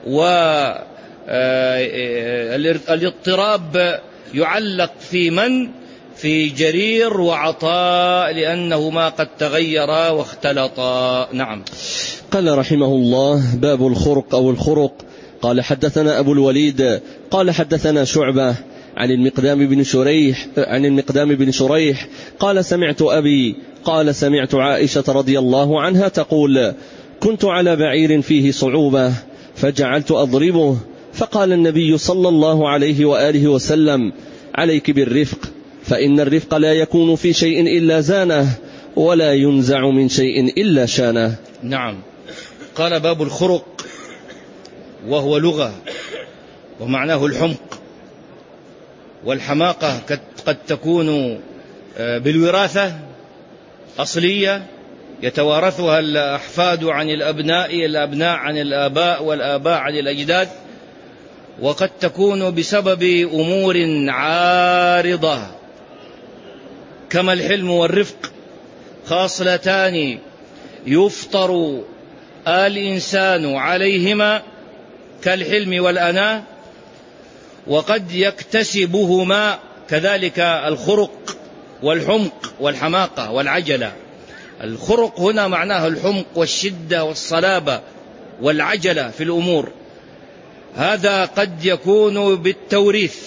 والاضطراب يعلق في من؟ في جرير وعطاء، لأنهما قد تغيرا واختلطا. نعم. قال رحمه الله: باب الخرق أو الخرق. قال حدثنا أبو الوليد قال حدثنا شعبة عن المقدام بن شريح قال سمعت أبي قال سمعت عائشة رضي الله عنها تقول: كنت على بعير فيه صعوبة فجعلت أضربه، فقال النبي صلى الله عليه وآله وسلم: عليك بالرفق، فإن الرفق لا يكون في شيء إلا زانه، ولا ينزع من شيء إلا شانه. نعم. قال: باب الخرق، وهو لغة ومعناه الحمق، والحماقة قد تكون بالوراثة أصلية يتوارثها الأحفاد عن الأبناء، الأبناء عن الآباء، والآباء عن الأجداد، وقد تكون بسبب أمور عارضة كما الحلم والرفق، خاصلتان يفطر الإنسان عليهما كالحلم والأناة، وقد يكتسبهما كذلك الخرق والحمق والحماقة والعجلة. الخرق هنا معناه الحمق والشدة والصلابة والعجلة في الأمور. هذا قد يكون بالتوريث،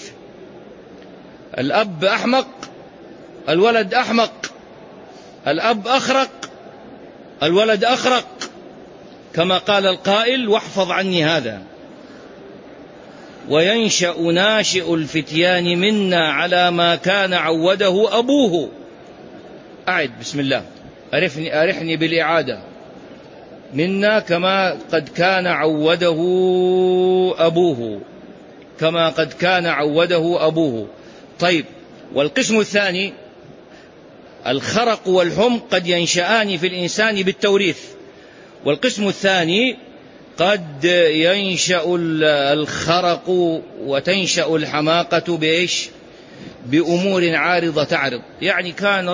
الأب أحمق، الولد أحمق، الأب أخرق، الولد أخرق، كما قال القائل: واحفظ عني هذا. وينشأ ناشئ الفتيان منا على ما كان عوده أبوه. أعد بسم الله، أرحني بالإعادة. منا كما قد كان عوده أبوه، كما قد كان عوده أبوه. طيب، والقسم الثاني الخرق والحمق قد ينشأان في الإنسان بالتوريث، والقسم الثاني قد ينشأ الخرق وتنشأ الحماقة بإيش؟ بأمور عارضة تعرض. يعني كان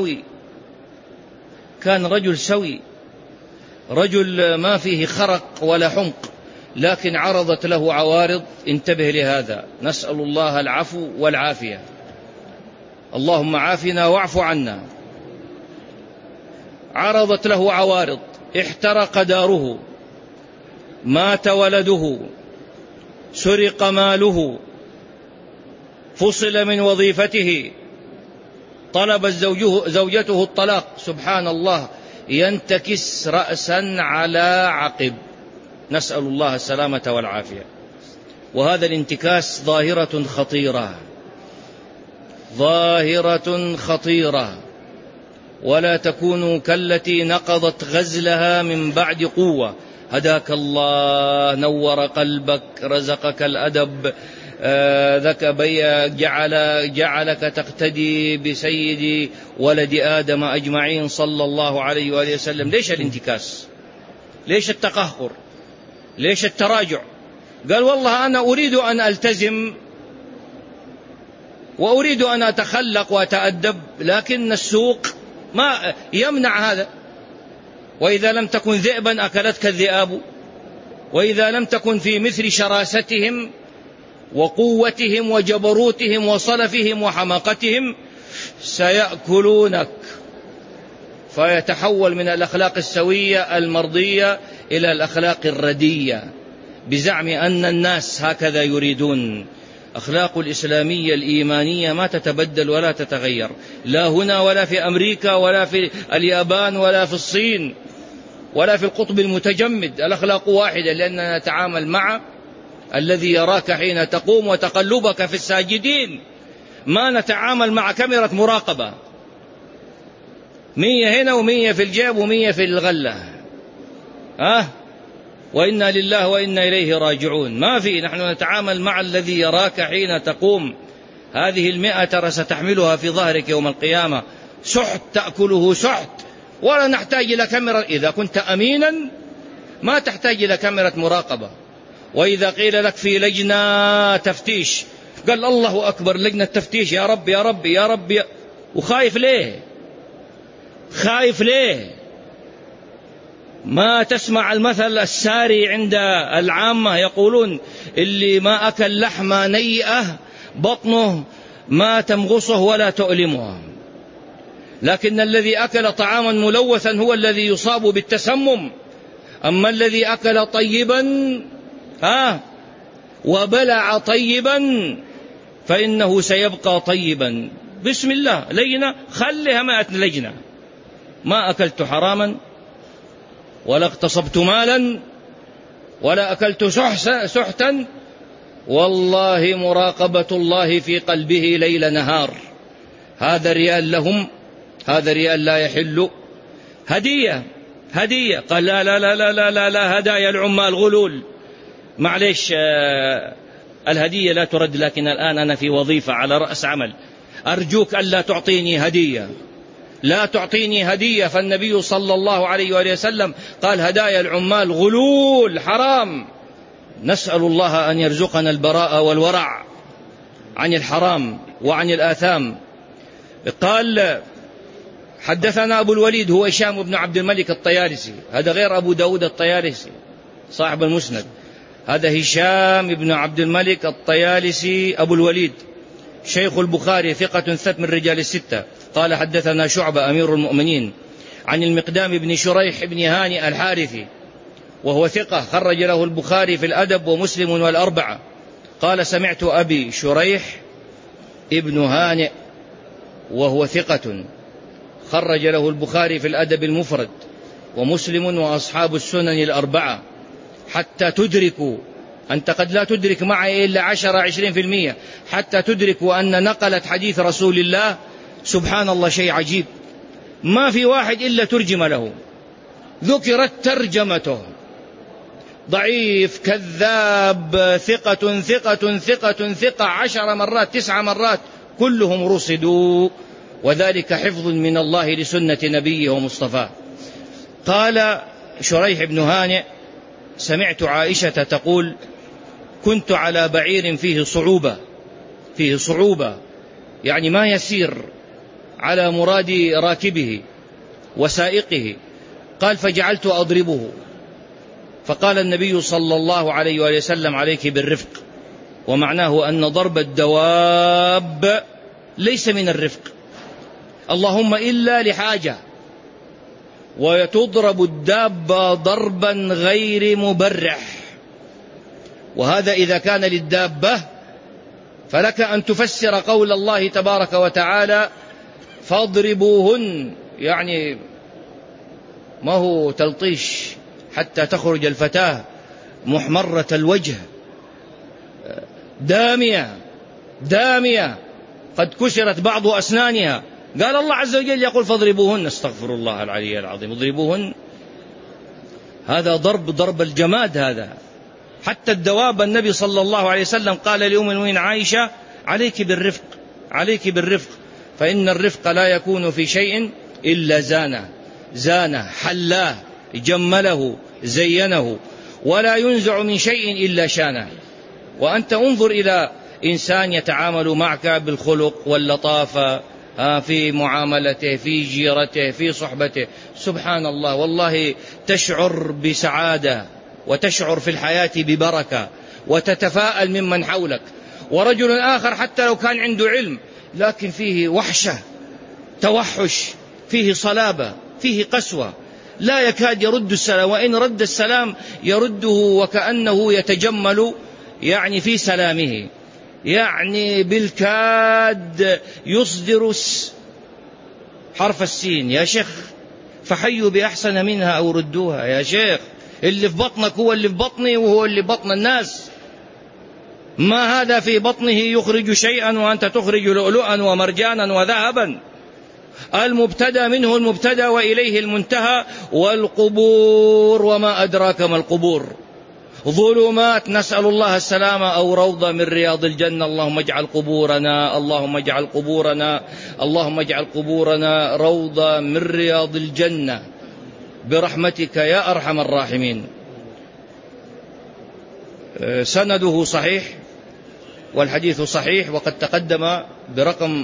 رجل سوي، رجل ما فيه خرق ولا حمق، لكن عرضت له عوارض. انتبه لهذا، نسأل الله العفو والعافية، اللهم عافنا واعف عنا. عرضت له عوارض، احترق داره، مات ولده، سرق ماله، فصل من وظيفته، طلبت زوجته الطلاق، سبحان الله، ينتكس رأسا على عقب، نسأل الله السلامة والعافية. وهذا الانتكاس ظاهرة خطيرة، ولا تكونوا كالتي نقضت غزلها من بعد قوة. هداك الله، نور قلبك، رزقك الأدب، جعلك تقتدي بسيد ولد آدم أجمعين صلى الله عليه وآله وسلم. ليش الانتكاس؟ ليش التقهقر؟ ليش التراجع؟ قال والله أنا أريد أن ألتزم وأريد أن أتخلق وأتأدب، لكن السوق ما يمنع هذا. وإذا لم تكن ذئبا أكلتك الذئاب، وإذا لم تكن في مثل شراستهم وقوتهم وجبروتهم وصلفهم وحماقتهم سيأكلونك. فيتحول من الأخلاق السوية المرضية إلى الأخلاق الردية، بزعم أن الناس هكذا يريدون. أخلاق الإسلامية الإيمانية ما تتبدل ولا تتغير، لا هنا ولا في أمريكا ولا في اليابان ولا في الصين ولا في القطب المتجمد. الأخلاق واحدة، لأننا نتعامل مع الذي يراك حين تقوم وتقلبك في الساجدين. ما نتعامل مع كاميرا مراقبة، 100 هنا و100 في الجيب و100 في الغلة، وإنا لله وإنا إليه راجعون. ما في، نحن نتعامل مع الذي يراك حين تقوم. هذه 100 ترى ستحملها في ظهرك يوم القيامة، سحت تأكله سحت، ولا نحتاج إلى كاميرا. إذا كنت أمينا ما تحتاج إلى كاميرا مراقبة. وإذا قيل لك في لجنة تفتيش، قال الله أكبر، لجنة تفتيش، يا رب يا رب يا رب. وخايف ليه؟ خايف ليه؟ ما تسمع المثل الساري عند العامة، يقولون اللي ما أكل لحمة نيئة بطنه ما تمغصه ولا تؤلمه، لكن الذي أكل طعاما ملوثا هو الذي يصاب بالتسمم. أما الذي أكل طيبا وبلع طيبا فإنه سيبقى طيبا. بسم الله، لجنة خليها 100 لجنة. ما أكلت حراما ولا اغتصبت مالا ولا أكلت سحتا، والله مراقبة الله في قلبه ليل نهار. هذا ريال لهم، هذا ريال لا يحل. هدية قال لا لا لا لا لا لا, لا هدايا العمال غلول. معليش، الهدية لا ترد، لكن الآن أنا في وظيفة على رأس عمل، أرجوك ألا تعطيني هدية، لا تعطيني هدية. فالنبي صلى الله عليه وآله وسلم قال هدايا العمال غلول، حرام. نسأل الله أن يرزقنا البراءة والورع عن الحرام وعن الآثام. قال حدثنا أبو الوليد هو هشام بن عبد الملك الطيالسي، هذا غير أبو داود الطيالسي صاحب المسند، هذا هشام بن عبد الملك الطيالسي أبو الوليد شيخ البخاري، ثقة ثبت من رجال الستة. قال حدثنا شعبة أمير المؤمنين عن المقدام بن شريح بن هانئ الحارثي وهو ثقة، خرج له البخاري في الأدب ومسلم والأربعة. قال سمعت أبي شريح ابن هانئ وهو ثقة، خرج له البخاري في الأدب المفرد ومسلم وأصحاب السنن الأربعة. حتى تدركوا أنت قد لا تدرك معي إلا 10-20% حتى تدرك وأن نقلت حديث رسول الله. سبحان الله، شيء عجيب، ما في واحد إلا ترجم له، ذكرت ترجمته، ضعيف، كذاب، ثقة ثقة ثقة ثقة، 10 مرات 9 مرات، كلهم رصدوا، وذلك حفظ من الله لسنة نبيه ومصطفاه. قال شريح بن هانئ: سمعت عائشة تقول: كنت على بعير فيه صعوبة يعني ما يسير على مراد راكبه وسائقه. قال: فجعلت أضربه، فقال النبي صلى الله عليه وآله وسلم: عليك بالرفق. ومعناه أن ضرب الدواب ليس من الرفق، اللهم إلا لحاجة، وتضرب الدابة ضربا غير مبرح. وهذا إذا كان للدابة، فلك أن تفسر قول الله تبارك وتعالى: فاضربوهن، يعني ما هو تلطيش حتى تخرج الفتاة محمرة الوجه دامية قد كسرت بعض أسنانها. قال الله عز وجل يقول: فاضربوهن. استغفر الله العلي العظيم، اضربوهن، هذا ضرب الجماد هذا. حتى الدواب النبي صلى الله عليه وسلم قال لأم المؤمنين عائشة: عليك بالرفق، فإن الرفق لا يكون في شيء إلا زانه حلاه جمله زينه، ولا ينزع من شيء إلا شانه. وأنت انظر إلى إنسان يتعامل معك بالخلق واللطافة في معاملته، في جيرته، في صحبته، سبحان الله، والله تشعر بسعادة وتشعر في الحياة ببركة وتتفاءل ممن حولك. ورجل آخر حتى لو كان عنده علم لكن فيه وحشة، توحش، فيه صلابة، فيه قسوة، لا يكاد يرد السلام، وإن رد السلام يرده وكأنه يتجمل يعني في سلامه، يعني بالكاد يصدر حرف السين. يا شيخ فحيوا بأحسن منها أو ردوها، يا شيخ اللي في بطنك هو اللي في بطني وهو اللي في بطن الناس، ما هذا في بطنه يخرج شيئا وأنت تخرج لؤلؤا ومرجانا وذهبا. المبتدى منه المبتدى وإليه المنتهى. والقبور وما أدراك ما القبور، ظلمات، نسأل الله السلامة، أو روضة من رياض الجنة. اللهم اجعل قبورنا روضة من رياض الجنة برحمتك يا أرحم الراحمين. سنده صحيح والحديث صحيح، وقد تقدم برقم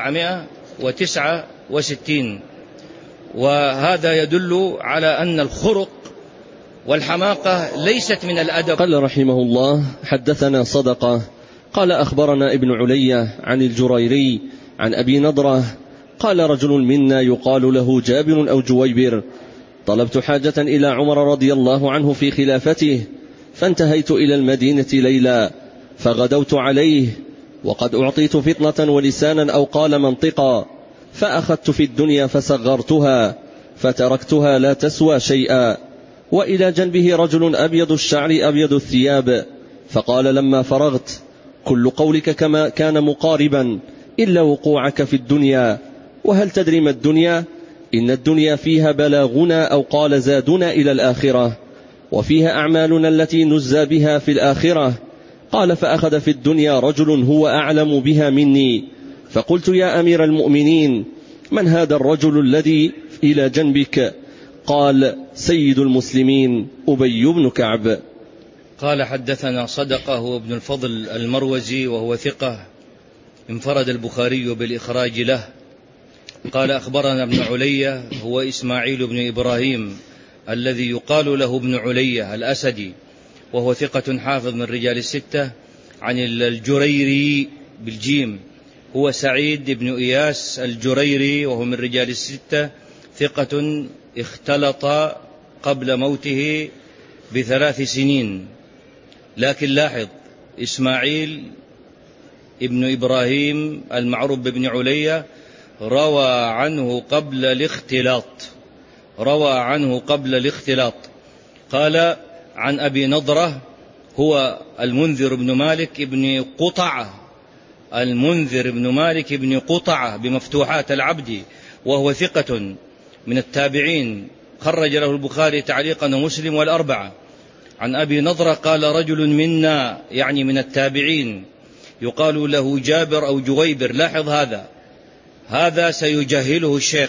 469، وهذا يدل على أن الخرق والحماقة ليست من الأدب. قال رحمه الله: حدثنا صدقة قال أخبرنا ابن علية عن الجريري عن أبي نضرة قال: رجل منا يقال له جابر أو جويبر، طلبت حاجة إلى عمر رضي الله عنه في خلافته، فانتهيت إلى المدينة ليلا، فغدوت عليه وقد أعطيت فطنة ولسانا أو قال منطقا، فأخذت في الدنيا فصغرتها فتركتها لا تسوى شيئا. وإلى جنبه رجل أبيض الشعر أبيض الثياب، فقال لما فرغت: كل قولك كما كان مقاربا إلا وقوعك في الدنيا، وهل تدري ما الدنيا؟ إن الدنيا فيها بلاغنا أو قال زادنا إلى الآخرة، وفيها أعمالنا التي نزى بها في الآخرة. قال: فأخذ في الدنيا رجل هو أعلم بها مني، فقلت: يا أمير المؤمنين، من هذا الرجل الذي إلى جنبك؟ قال: سيد المسلمين أبي بن كعب. قال: حدثنا صدقة هو ابن الفضل المروزي، وهو ثقة، انفرد البخاري بالإخراج له. قال: أخبرنا ابن علية هو إسماعيل بن إبراهيم الذي يقال له ابن علية الأسدي، وهو ثقة حافظ من رجال الستة. عن الجريري بالجيم هو سعيد بن إياس الجريري، وهو من رجال الستة، ثقة اختلط قبل موته ب3 سنين. لكن لاحظ، إسماعيل ابن إبراهيم المعروف بابن علية روى عنه قبل الاختلاط. قال: عن أبي نضرة هو المنذر بن مالك بن قطعة، المنذر بن مالك بن قطعة بمفتوحات العبد، وهو ثقة من التابعين، خرج له البخاري تعليقا ومسلم والأربعة. عن أبي نضرة قال رجل منا، يعني من التابعين، يقال له جابر أو جويبر. لاحظ هذا سيجهله الشيخ،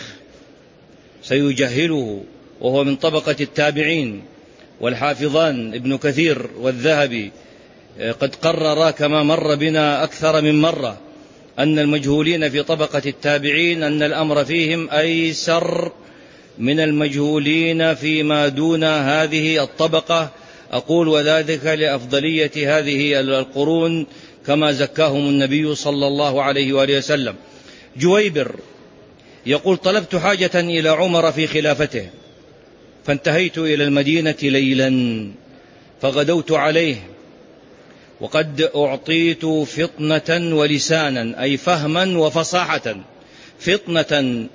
سيجهله، وهو من طبقة التابعين. والحافظان ابن كثير والذهبي قد قرر كما مر بنا أكثر من مرة أن المجهولين في طبقة التابعين أن الأمر فيهم أيسر من المجهولين فيما دون هذه الطبقة. أقول وذلك لأفضلية هذه القرون كما زكاهم النبي صلى الله عليه وآله وسلم. جويبر يقول طلبت حاجة إلى عمر في خلافته، فانتهيت إلى المدينة ليلا فغدوت عليه وقد أعطيت فطنة ولسانا، أي فهما وفصاحة. فطنة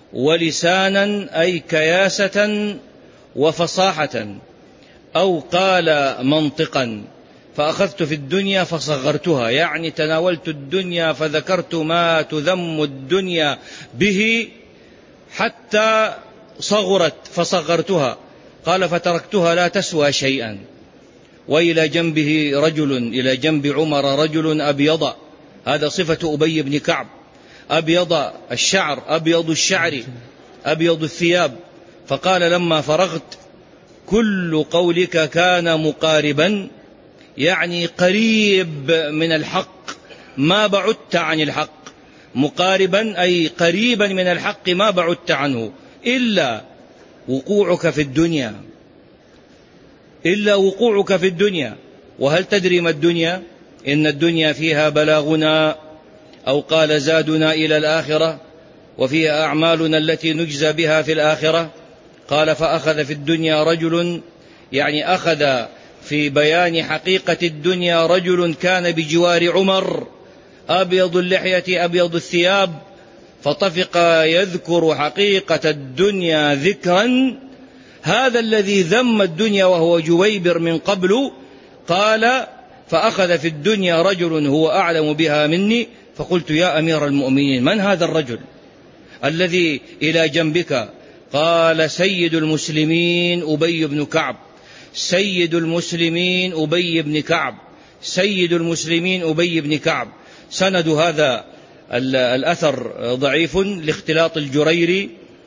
ولسانا أي كياسة وفصاحة، أو قال منطقا. فأخذت في الدنيا فصغرتها، يعني تناولت الدنيا فذكرت ما تذم الدنيا به حتى صغرت فصغرتها. قال فتركتها لا تسوى شيئا. وإلى جنبه رجل، إلى جنب عمر رجل أبيض، هذا صفة أبي بن كعب، أبيض الشعر، أبيض الشعر، أبيض الثياب. فقال لما فرغت كل قولك كان مقاربا، يعني قريب من الحق، ما بعدت عن الحق. مقاربا أي قريبا من الحق ما بعدت عنه، إلا وقوعك في الدنيا، إلا وقوعك في الدنيا. وهل تدري ما الدنيا؟ إن الدنيا فيها بلاغنا، أو قال زادنا إلى الآخرة، وفيها أعمالنا التي نجزى بها في الآخرة. قال فأخذ في الدنيا رجل، يعني أخذ في بيان حقيقة الدنيا رجل كان بجوار عمر، أبيض اللحية أبيض الثياب، فطفق يذكر حقيقة الدنيا ذكرا. هذا الذي ذم الدنيا وهو جويبر من قبل. قال فأخذ في الدنيا رجل هو أعلم بها مني، فقلت يا أمير المؤمنين من هذا الرجل الذي إلى جنبك؟ قال سيد المسلمين أبي بن كعب، سيد المسلمين أبي بن كعب، سيد المسلمين أبي بن كعب. سند هذا الأثر ضعيف لاختلاط الجريري،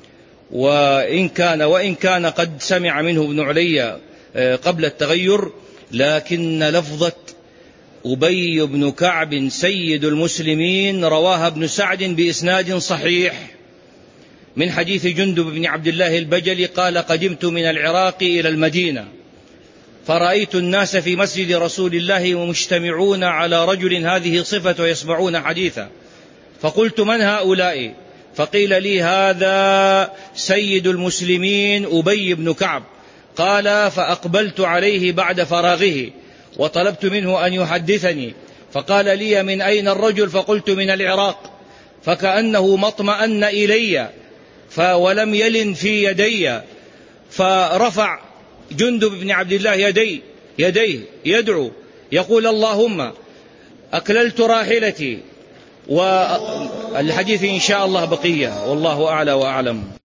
وإن كان قد سمع منه ابن علي قبل التغير، لكن لفظة أبي بن كعب سيد المسلمين رواها ابن سعد بإسناد صحيح من حديث جندب بن عبد الله البجلي قال قدمت من العراق إلى المدينة فرأيت الناس في مسجد رسول الله ومجتمعون على رجل هذه صفة ويسمعون حديثا، فقلت من هؤلاء؟ فقيل لي هذا سيد المسلمين أبي بن كعب. قال فأقبلت عليه بعد فراغه وطلبت منه أن يحدثني، فقال لي من أين الرجل؟ فقلت من العراق، فكأنه مطمئن إلي ولم يلن في يدي، فرفع جندب بن عبد الله يديه يدعو يقول اللهم أكللت راحلتي. والحديث إن شاء الله بقية، والله أعلى وأعلم.